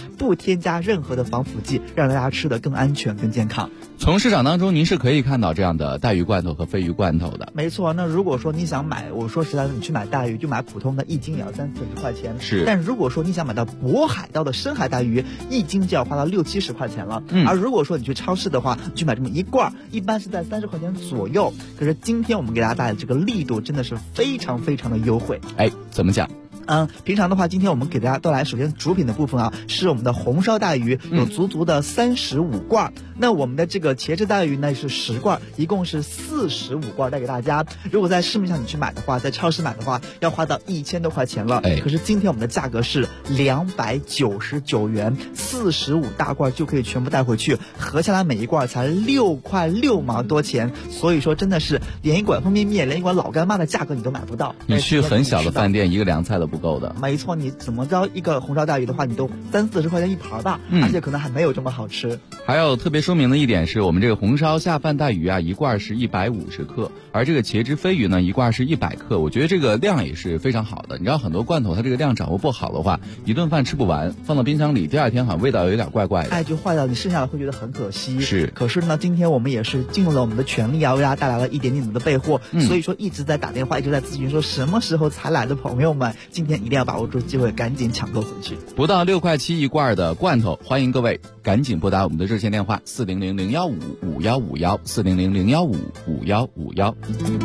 不添加任何的防腐剂，让大家吃得更安全、更健康。 从市场当中，您是可以看到这样的带鱼罐头和鲱鱼罐头的。 没错，那如果说你想买，我说实在的，你去买带鱼就买普通的1斤也要30-40块钱。 是。 但如果说你想买到渤海道的深海带鱼，1斤就要花到60-70块钱了。而如果说你去超市的话，你去买这么一罐，一般是在30块钱左右。可是今天我们给大家带来的这个力度真的是非常非常的优惠。 哎，怎么讲？ 平常的话，今天我们给大家带来，首先主品的部分啊，是我们的红烧带鱼，有足足的35罐。那我们的这个茄汁带鱼呢是10罐，一共是45罐带给大家。如果在市面上你去买的话，在超市买的话，要花到1000多块钱了。可是今天我们的价格是299元，45大罐就可以全部带回去，合下来每一罐才6块6毛多钱。所以说真的是连一碗方便面，连一碗老干妈的价格你都买不到。 你去很小的饭店，一个凉菜都不够的。 没错，你怎么着一个红烧带鱼的话，你都30-40块钱一盘吧，而且可能还没有这么好吃。 还有特别说明的一点是，我们这个红烧下饭带鱼啊，一罐是150克，而这个茄汁鲱鱼呢，一罐是100克。我觉得这个量也是非常好的。你知道很多罐头它这个量掌握不好的话，一顿饭吃不完，放到冰箱里，第二天好像味道有点怪怪的。 就坏掉，你剩下的会觉得很可惜。 是。 可是呢，今天我们也是尽了我们的全力啊，为大家带来了一点点的备货。所以说一直在打电话，一直在咨询说什么时候才来的朋友们，今天一定要把握住机会，赶紧抢购回去。 不到6块7一罐的罐头，欢迎各位赶紧拨打我们的热线电话400-015-5151，400-015-5151。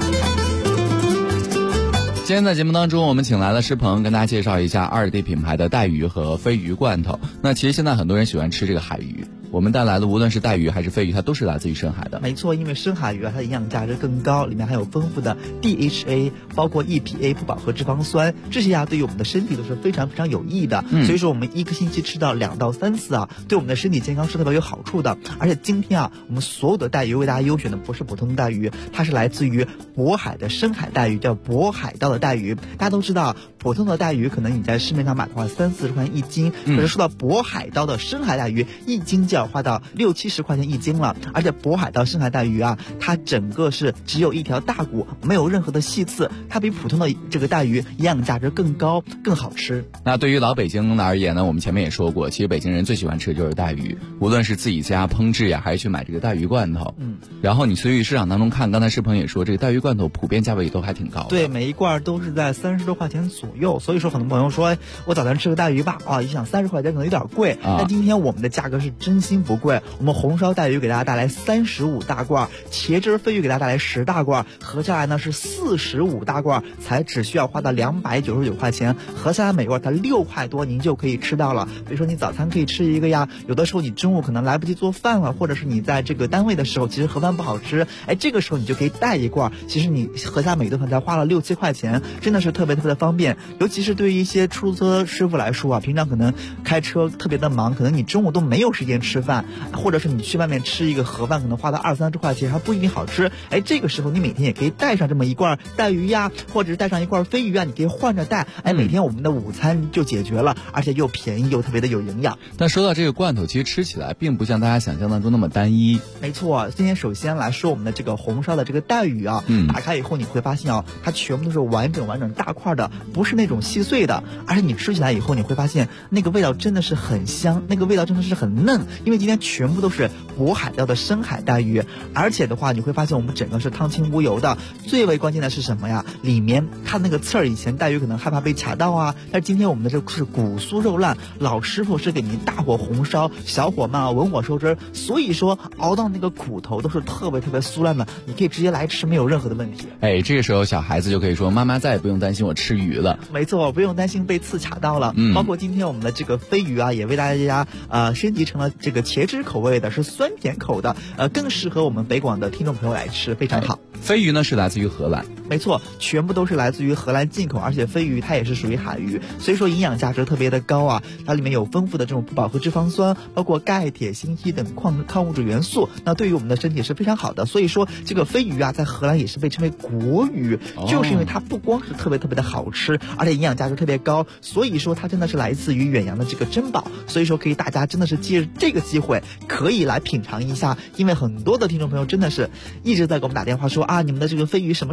今天在节目当中，我们请来了施鹏，跟大家介绍一下2D品牌的带鱼和鲱鱼罐头。那其实现在很多人喜欢吃这个海鱼，我们带来的无论是带鱼还是鲱鱼，它都是来自于深海的。 没错，因为深海鱼啊，它的营养价值更高，里面含有丰富的 DHA， 包括 EPA 不饱和脂肪酸，这些啊对于我们的身体都是非常非常有益的。所以说我们一个星期吃到2到3次啊，对我们的身体健康是特别有好处的。而且今天啊，我们所有的带鱼为大家优选的不是普通的带鱼，它是来自于渤海的深海带鱼，叫渤海道的带鱼。大家都知道，普通的带鱼可能你在市面上买的话30-40块钱1斤，可是说到渤海道的深海带鱼，1斤就要花到60-70块钱1斤了。而且渤海道深海带鱼啊，它整个是只有一条大骨，没有任何的细刺，它比普通的这个带鱼营养价值更高，更好吃。 那对于老北京的而言呢，我们前面也说过，其实北京人最喜欢吃的就是带鱼，无论是自己家烹制呀，还是去买这个带鱼罐头。然后你去市场当中看，刚才施鹏也说，这个带鱼罐头普遍价位都还挺高的。 对，每一罐都是在30多块钱左右。所以说很多朋友说，我早餐吃个带鱼吧，一想30块钱可能有点贵。但今天我们的价格是真心不贵，我们红烧带鱼给大家带来35大罐，茄汁鲱鱼给大家带来10大罐，合下来呢是45大罐，才只需要花到299块钱，合下来每罐才6块多，您就可以吃到了。比如说你早餐可以吃一个呀，有的时候你中午可能来不及做饭了，或者是你在这个单位的时候，其实盒饭不好吃，这个时候你就可以带一罐，其实你合下每顿饭才花了6-7块钱，真的是特别特别的方便。尤其是对于一些出租车师傅来说啊，平常可能开车特别的忙，可能你中午都没有时间吃饭，或者是你去外面吃一个盒饭，可能花到20-30块钱还不一定好吃。这个时候你每天也可以带上这么一罐带鱼呀，或者是带上一罐鲱鱼啊，你可以换着带，每天我们的午餐就解决了，而且又便宜又特别的有营养。 但说到这个罐头，其实吃起来并不像大家想象当中那么单一。 没错，今天首先来说我们的这个红烧的这个带鱼啊，打开以后你会发现啊，它全部都是完整大块的，不是那种细碎的，而且你吃起来以后你会发现那个味道真的是很香，那个味道真的是很嫩，因为今天全部都是渤海道的深海带鱼，而且的话你会发现我们整个是汤清无油的。最为关键的是什么呀？里面它那个刺儿，以前带鱼可能害怕被卡到啊，但是今天我们的这是骨酥肉烂，老师傅是给您大火红烧，小火慢啊，文火收汁，所以说熬到那个骨头都是特别特别酥烂的，你可以直接来吃，没有任何的问题。 这个时候小孩子就可以说，妈妈再也不用担心我吃鱼了。 没错，不用担心被刺卡到了。包括今天我们的这个鲱鱼啊，也为大家升级成了这个茄汁口味的，是酸甜口的，更适合我们北广的听众朋友来吃，非常好。 鲱鱼呢是来自于荷兰， 没错，全部都是来自于荷兰进口，而且鲱鱼它也是属于海鱼，所以说营养价值特别的高啊。它里面有丰富的这种不饱和脂肪酸，包括钙、铁、锌、硒等矿物质元素，那对于我们的身体是非常好的。所以说这个鲱鱼啊，在荷兰也是被称为国鱼，就是因为它不光是特别特别的好吃，而且营养价值特别高，所以说它真的是来自于远洋的这个珍宝。所以说可以大家真的是借这个机会可以来品尝一下，因为很多的听众朋友真的是一直在给我们打电话说啊，你们的这个鲱鱼什么时候还能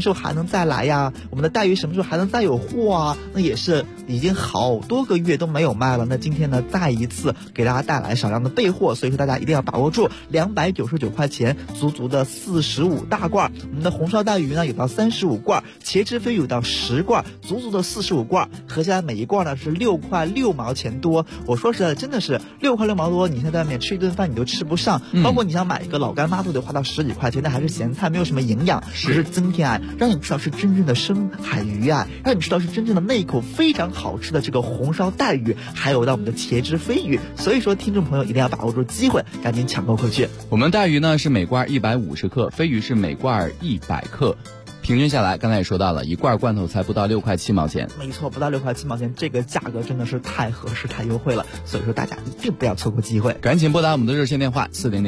再来呀？我们的带鱼什么时候还能再有货啊？那也是已经好多个月都没有卖了。那今天呢，再一次给大家带来少量的备货，所以说大家一定要把握住，299块钱，足足的45大罐。我们的红烧带鱼呢有到35罐，茄汁飞鱼有到10罐，足足的45罐，合起来每一罐呢是6块6毛钱多。我说实在的，真的是6块6毛多，你现在在外面吃一顿饭你都吃不上，包括你想买一个老干妈都得花到10几块钱，那还是咸菜，没有什么营养，只是增添爱，让你吃到是真正的深海鱼啊，让你吃到是真正的那一口非常好吃的这个红烧带鱼，还有到我们的茄汁飞鱼。所以说听众朋友一定要把握住机会，赶紧抢购回去。 我们带鱼呢是每罐150克，飞鱼是每罐100克。平均下来，刚才也说到了，一罐罐头才不到6块7毛钱。 没错，不到6块7毛钱，这个价格真的是太合适、太优惠了。所以说大家一定不要错过机会， 赶紧拨打我们的热线电话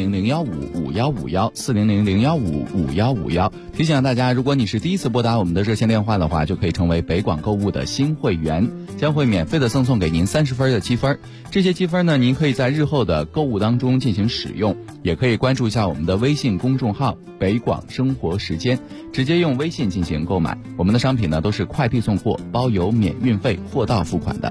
400-015-5151，400-015-5151。提醒大家，如果你是第一次拨打我们的热线电话的话，就可以成为北广购物的新会员，将会免费的赠送给您30分的积分。这些积分呢，您可以在日后的购物当中进行使用，也可以关注一下我们的微信公众号北广生活时间，直接用微信进行购买。我们的商品呢都是快递送货，包邮免运费，货到付款的。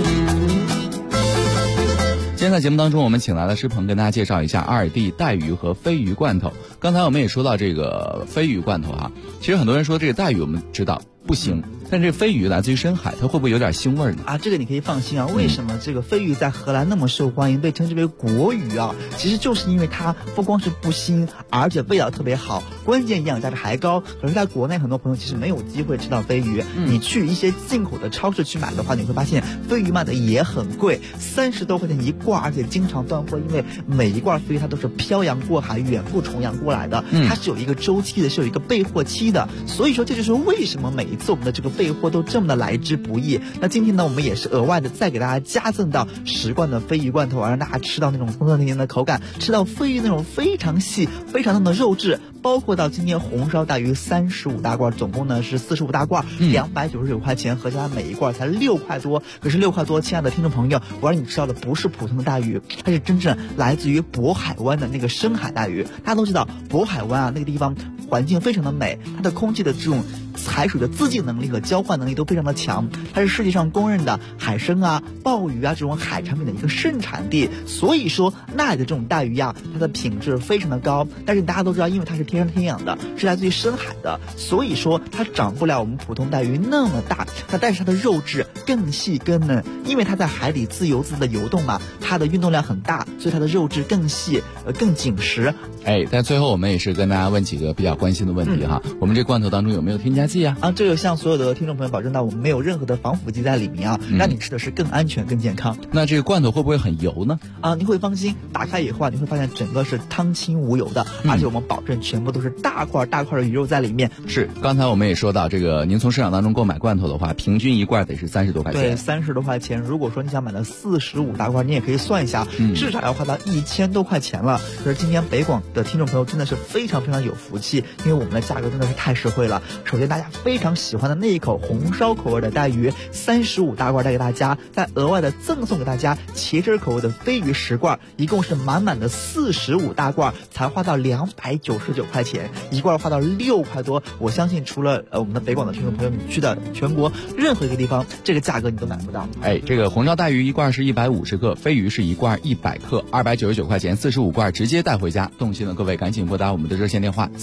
今天在节目当中，我们请来了施鹏跟大家介绍一下阿尔蒂带鱼和飞鱼罐头。刚才我们也说到这个飞鱼罐头其实很多人说这个带鱼我们知道不行，但这飞鱼来自于深海，它会不会有点腥味呢？ 这个你可以放心啊。为什么这个飞鱼在荷兰那么受欢迎，被称之为国鱼啊？其实就是因为它不光是不腥，而且味道特别好，关键营养价值还高。可是在国内很多朋友其实没有机会吃到飞鱼，你去一些进口的超市去买的话，你会发现飞鱼卖的也很贵，30多块钱一罐，而且经常断货，因为每一罐飞鱼它都是漂洋过海、远渡重洋过来的，它是有一个周期的，是有一个备货期的。所以说这就是为什么每一次我们的这个备货都这么的来之不易。那今天呢，我们也是额外的再给大家加赠到10罐的飞鱼罐头，让大家吃到那种丰盛甜的口感，吃到飞鱼那种非常细、非常嫩的肉质。包括到今天红烧带鱼35大罐，总共呢是45大罐，299块钱，合起来每一罐才6块多。可是6块多，亲爱的听众朋友，我让你吃到的不是普通的带鱼，它是真正来自于渤海湾的那个深海带鱼。大家都知道渤海湾那个地方环境非常的美，它的空气的这种海水的自净能力和交换能力都非常的强，它是世界上公认的海参鲍鱼这种海产品的一个盛产地。所以说那里的这种带鱼它的品质非常的高，但是大家都知道，因为它是天生天养的，是来自于深海的，所以说它长不了我们普通带鱼那么大，但是它的肉质更细更嫩，因为它在海里自由自在的游动它的运动量很大，所以它的肉质更细更紧实。 但最后我们也是跟大家问几个比较关心的问题我们这罐头当中有没有添加剂这个向所有的听众朋友保证到，我们没有任何的防腐剂在里面让你吃的是更安全更健康。 那这个罐头会不会很油呢？ 你会放心，打开以后你会发现整个是汤清无油的，而且我们保证全部都是大块大块的鱼肉在里面。 是，刚才我们也说到，这个您从市场当中购买罐头的话，平均一罐得是30多块钱。 对，30多块钱。如果说你想买的45大罐，你也可以算一下，至少要花到1000多块钱了。可是今天北广的听众朋友真的是非常非常有福气，因为我们的价格真的是太实惠了。首先大家非常喜欢的那一口红烧口味的带鱼35大罐带给大家，再额外的赠送给大家茄汁口味的飞鱼10罐，一共是满满的45大罐，才花到299块钱，一罐花到6块多。我相信除了我们的北广的听众朋友，你去的全国任何一个地方，这个价格你都买不到。 这个红烧带鱼一罐是150克，飞鱼是一罐100克，299块钱，45罐直接带回家。动心的各位赶紧拨打我们的热线电话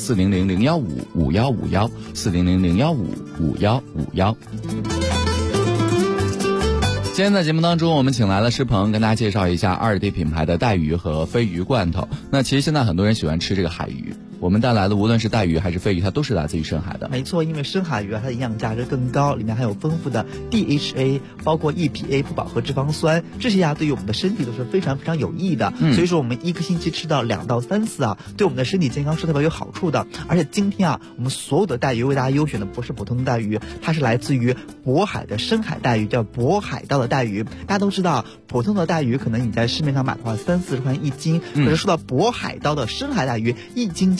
400-015-5151，400-015-5151。今天在节目当中，我们请来了施鹏，跟大家介绍一下阿尔蒂品牌的带鱼和飞鱼罐头。那其实现在很多人喜欢吃这个海鱼，我们带来的无论是带鱼还是飞鱼，它都是来自于深海的。 没错，因为深海鱼它的营养价值更高，里面含有丰富的 DHA， 包括 EPA 不饱和脂肪酸，这些对于我们的身体都是非常非常有益的。所以说我们一个星期吃到2到3次对我们的身体健康是特别有好处的。而且今天我们所有的带鱼为大家优选的不是普通的带鱼，它是来自于渤海的深海带鱼，叫渤海盗的带鱼。大家都知道，普通的带鱼可能你在市面上买的话30-40块钱一斤，可是说到渤海盗的深海带鱼，一斤就要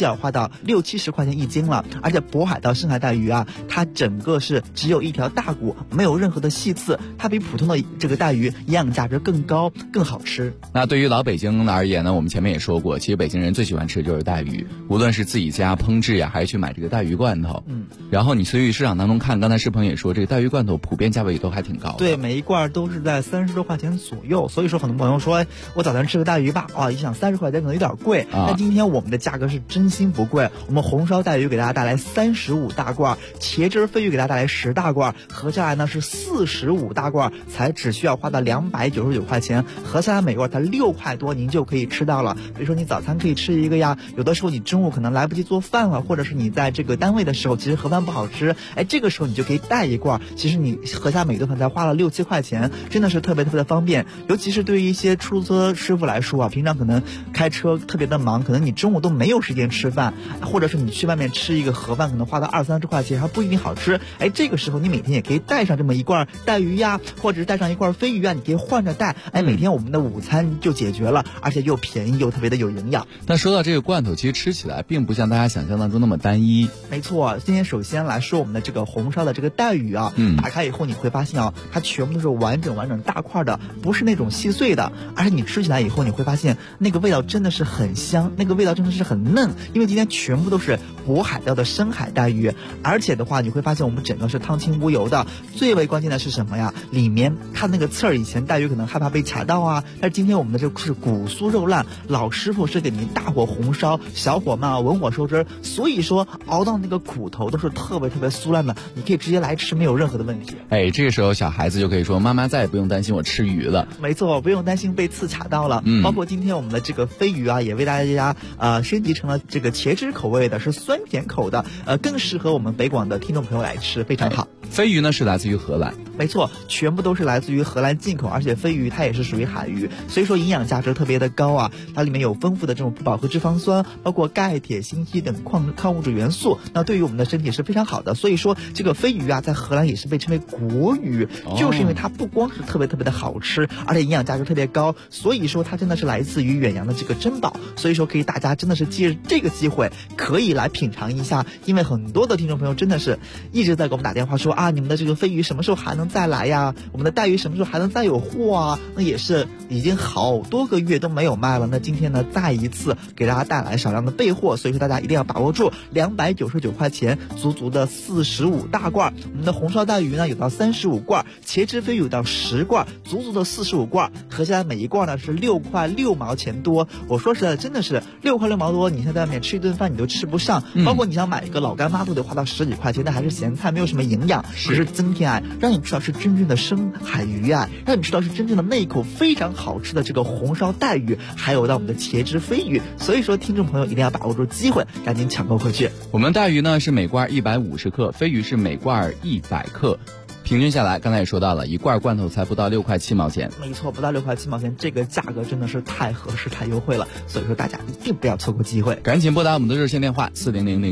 要花到60-70块钱1斤了。而且渤海道深海带鱼啊，它整个是只有一条大骨，没有任何的细刺，它比普通的这个带鱼营养价值更高，更好吃。 那对于老北京而言呢，我们前面也说过，其实北京人最喜欢吃的就是带鱼，无论是自己家烹制呀，还是去买这个带鱼罐头。然后你去市场当中看，刚才世鹏也说，这个带鱼罐头普遍价位都还挺高的。 对，每一罐都是在30多块钱左右。所以说很多朋友说，我早餐吃个带鱼吧，一想30块钱可能有点贵。但今天我们的价格是真心不贵，我们红烧带鱼给大家带来35大罐，茄汁飞鱼给大家带来10大罐，合下来呢是45大罐，才只需要花到299块钱，合下来每罐才6块多，您就可以吃到了。比如说你早餐可以吃一个呀，有的时候你中午可能来不及做饭了，或者是你在这个单位的时候，其实盒饭不好吃，这个时候你就可以带一罐，其实你合下每顿饭才花了6-7块钱，真的是特别特别的方便。尤其是对于一些出租车师傅来说啊，平常可能开车特别的忙，可能你中午都没有时间吃饭，或者是你去外面吃一个盒饭可能花到20-30块钱还不一定好吃，这个时候你每天也可以带上这么一罐带鱼呀，或者是带上一罐飞鱼啊，你可以换着带，每天我们的午餐就解决了，而且又便宜又特别的有营养。 但说到这个罐头，其实吃起来并不像大家想象当中那么单一。 没错，今天首先来说我们的这个红烧的这个带鱼啊，打开以后你会发现它全部都是完整大块的，不是那种细碎的，而且你吃起来以后你会发现那个味道真的是很香，那个味道真的是很嫩，因为今天全部都是渤海钓的深海带鱼，而且的话你会发现我们整个是汤清无油的。最为关键的是什么呀？里面它那个刺儿，以前带鱼可能害怕被卡到啊，但是今天我们的这是骨酥肉烂，老师傅是给您大火红烧，小火慢文火收汁，所以说熬到那个骨头都是特别特别酥烂的，你可以直接来吃，没有任何的问题。 这个时候小孩子就可以说，妈妈再也不用担心我吃鱼了。 没错，不用担心被刺卡到了。包括今天我们的这个飞鱼啊，也为大家升级成了这个茄汁口味的，是酸甜口的，更适合我们北广的听众朋友来吃，非常好。 飞鱼呢是来自于荷兰， 没错，全部都是来自于荷兰进口，而且飞鱼它也是属于海鱼，所以说营养价值特别的高啊。它里面有丰富的这种不饱和脂肪酸，包括钙、铁、锌、硒等矿物质元素，那对于我们的身体是非常好的。所以说这个飞鱼啊，在荷兰也是被称为国鱼，就是因为它不光是特别特别的好吃，而且营养价值特别高，所以说它真的是来自于远洋的这个珍宝。所以说可以大家真的是借这个机会可以来品尝一下，因为很多的听众朋友真的是一直在给我们打电话说你们的这个飞鱼什么时候还能再来呀？我们的带鱼什么时候还能再有货啊？那也是已经好多个月都没有卖了。那今天呢，再一次给大家带来少量的备货，所以说大家一定要把握住，299块钱，足足的45大罐。我们的红烧带鱼呢有到35罐，茄汁飞鱼有到10罐，足足的45罐，合下来每一罐呢是6块6毛钱多。我说实在的，真的是6块6毛多，你现在在外面吃一顿饭你都吃不上，包括你想买一个老干妈都得花到10几块钱，那还是咸菜，没有什么营养。只是增添爱，让你吃到是真正的深海鱼爱，让你吃到是真正的那一口非常好吃的这个红烧带鱼，还有到我们的茄汁飞鱼。所以说听众朋友一定要把握住机会，赶紧抢购回去。 我们带鱼呢是每罐150克，飞鱼是每罐100克。平均下来，刚才也说到了，一罐罐头才不到6块7毛钱。 没错，不到6块7毛钱，这个价格真的是太合适、太优惠了。所以说大家一定不要错过机会， 赶紧拨打我们的热线电话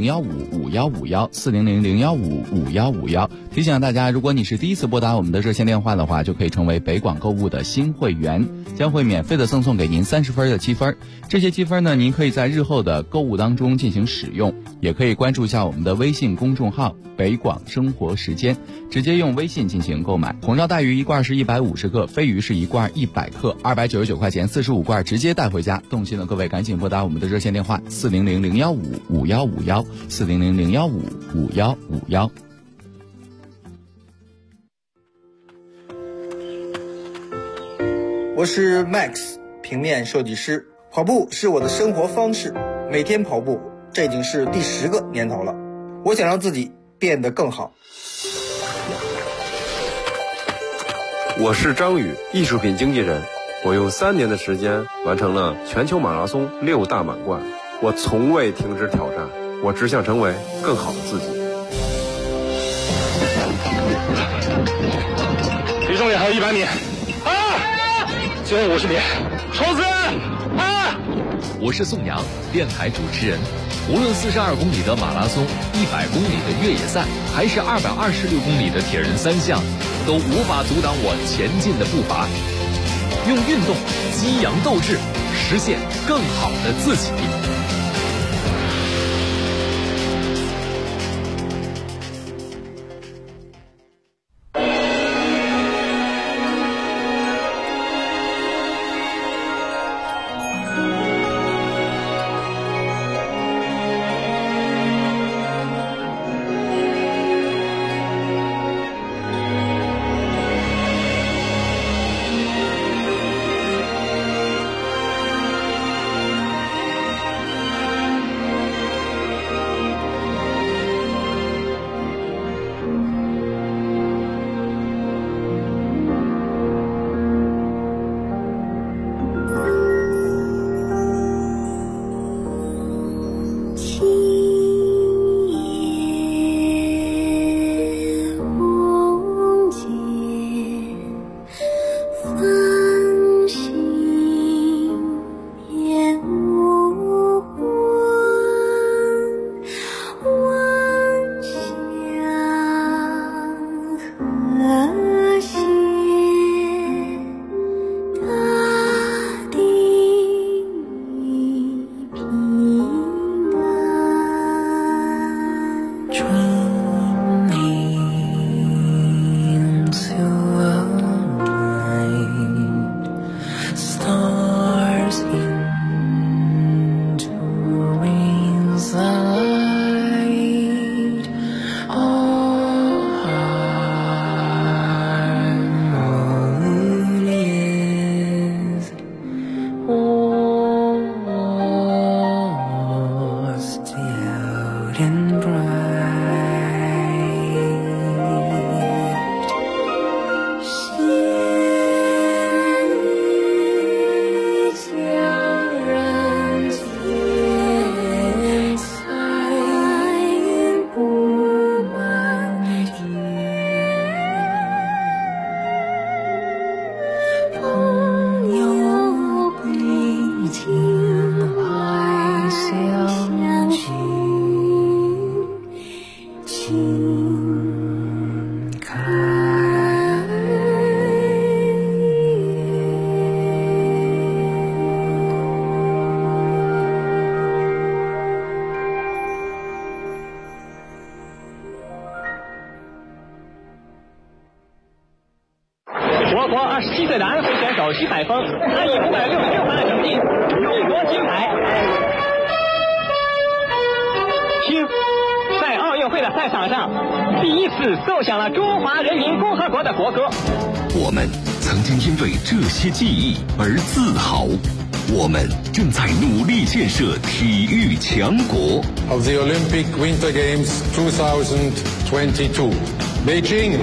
400-015-5151，400-015-5151。提醒大家，如果你是第一次拨打我们的热线电话的话，就可以成为北广购物的新会员，将会免费的赠送给您30分的积分。这些积分呢，您可以在日后的购物当中进行使用，也可以关注一下我们的微信公众号北广生活时间，直接用微信进行购买。红烧带鱼一罐是150克，飞鱼是一罐100克，299块钱，45罐直接带回家。动心的各位赶紧拨打我们的热线电话400-015-5151，400-015-5151。 我是 Max， 平面设计师。跑步是我的生活方式，每天跑步，这已经是第10个年头了。我想让自己变得更好。 我是张宇，艺术品经纪人。我用3年的时间完成了全球马拉松6大满贯。我从未停止挑战，我只想成为更好的自己。 离终点还有100米，最后50米，冲刺！ 我是宋阳，电台主持人。无论42公里的马拉松、100公里的越野赛，还是226公里的铁人3项，都无法阻挡我前进的步伐。用运动激扬斗志，实现更好的自己。 and bright. 我国27岁的安徽选手徐海峰，他以566分的成绩勇夺金牌。听，在奥运会的赛场上，第一次奏响了中华人民共和国的国歌。 我们曾经因为这些记忆而自豪，我们正在努力建设体育强国。 Of the Olympic Winter Games 2022, Beijing.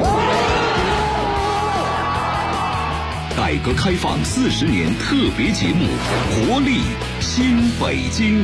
改革开放40年特别节目《活力新北京》。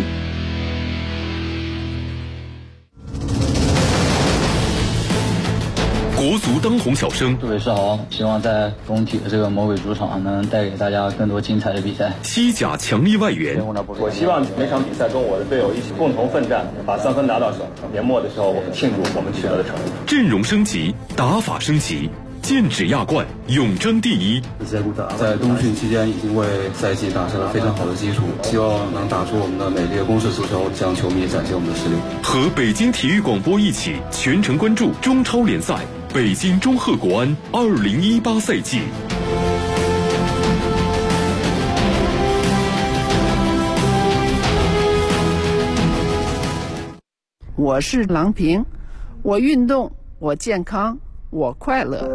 国足当红小生， 各位是好，希望在中体的这个魔鬼主场能带给大家更多精彩的比赛。 西甲强力外援， 我希望每场比赛跟我的队友一起共同奋战，把3分拿到手。年末的时候，我们庆祝我们取得的成绩。 阵容升级，打法升级。剑指亚冠，永争第一。 在冬训期间已经为赛季打下了非常好的基础，希望能打出我们的美丽的攻势足球，向球迷展现我们的实力。 和北京体育广播一起全程关注中超联赛北京中赫国安2018赛季。 我是郎平，我运动，我健康，我快乐。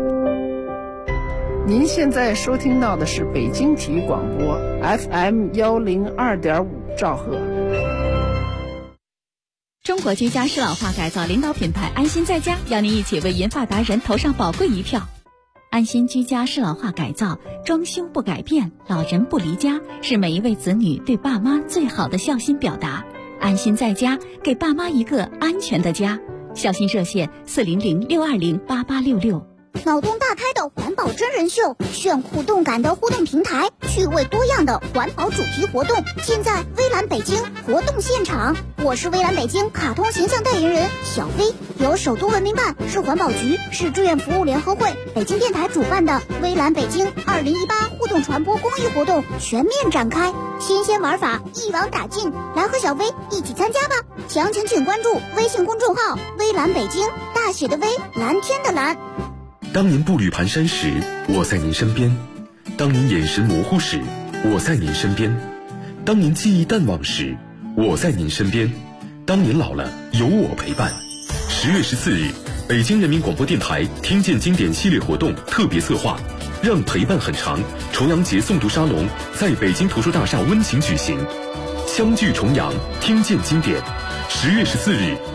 您现在收听到的是北京体育广播 FM102.5兆赫。 中国居家适老化改造领导品牌安心在家，邀您一起为银发达人投上宝贵一票。安心居家适老化改造，装修不改变，老人不离家，是每一位子女对爸妈最好的孝心表达。安心在家，给爸妈一个安全的家。孝心热线400-620-8866。 脑洞大开的环保真人秀，炫酷动感的互动平台，趣味多样的环保主题活动，现在微蓝北京活动现场。我是微蓝北京卡通形象代言人小飞，由首都文明办、市环保局、市志愿服务联合会、北京电台主办的微蓝北京2018互动传播公益活动全面展开，新鲜玩法一网打尽，来和小飞一起参加吧！详情请关注微信公众号微蓝北京，大写的微，蓝天的蓝。 当您步履蹒跚时，我在您身边；当您眼神模糊时，我在您身边；当您记忆淡忘时，我在您身边；当您老了，有我陪伴。10月14日，北京人民广播电台听见经典系列活动特别策划，让陪伴很长重阳节诵读沙龙在北京图书大厦温情举行，相聚重阳，听见经典。10月14日。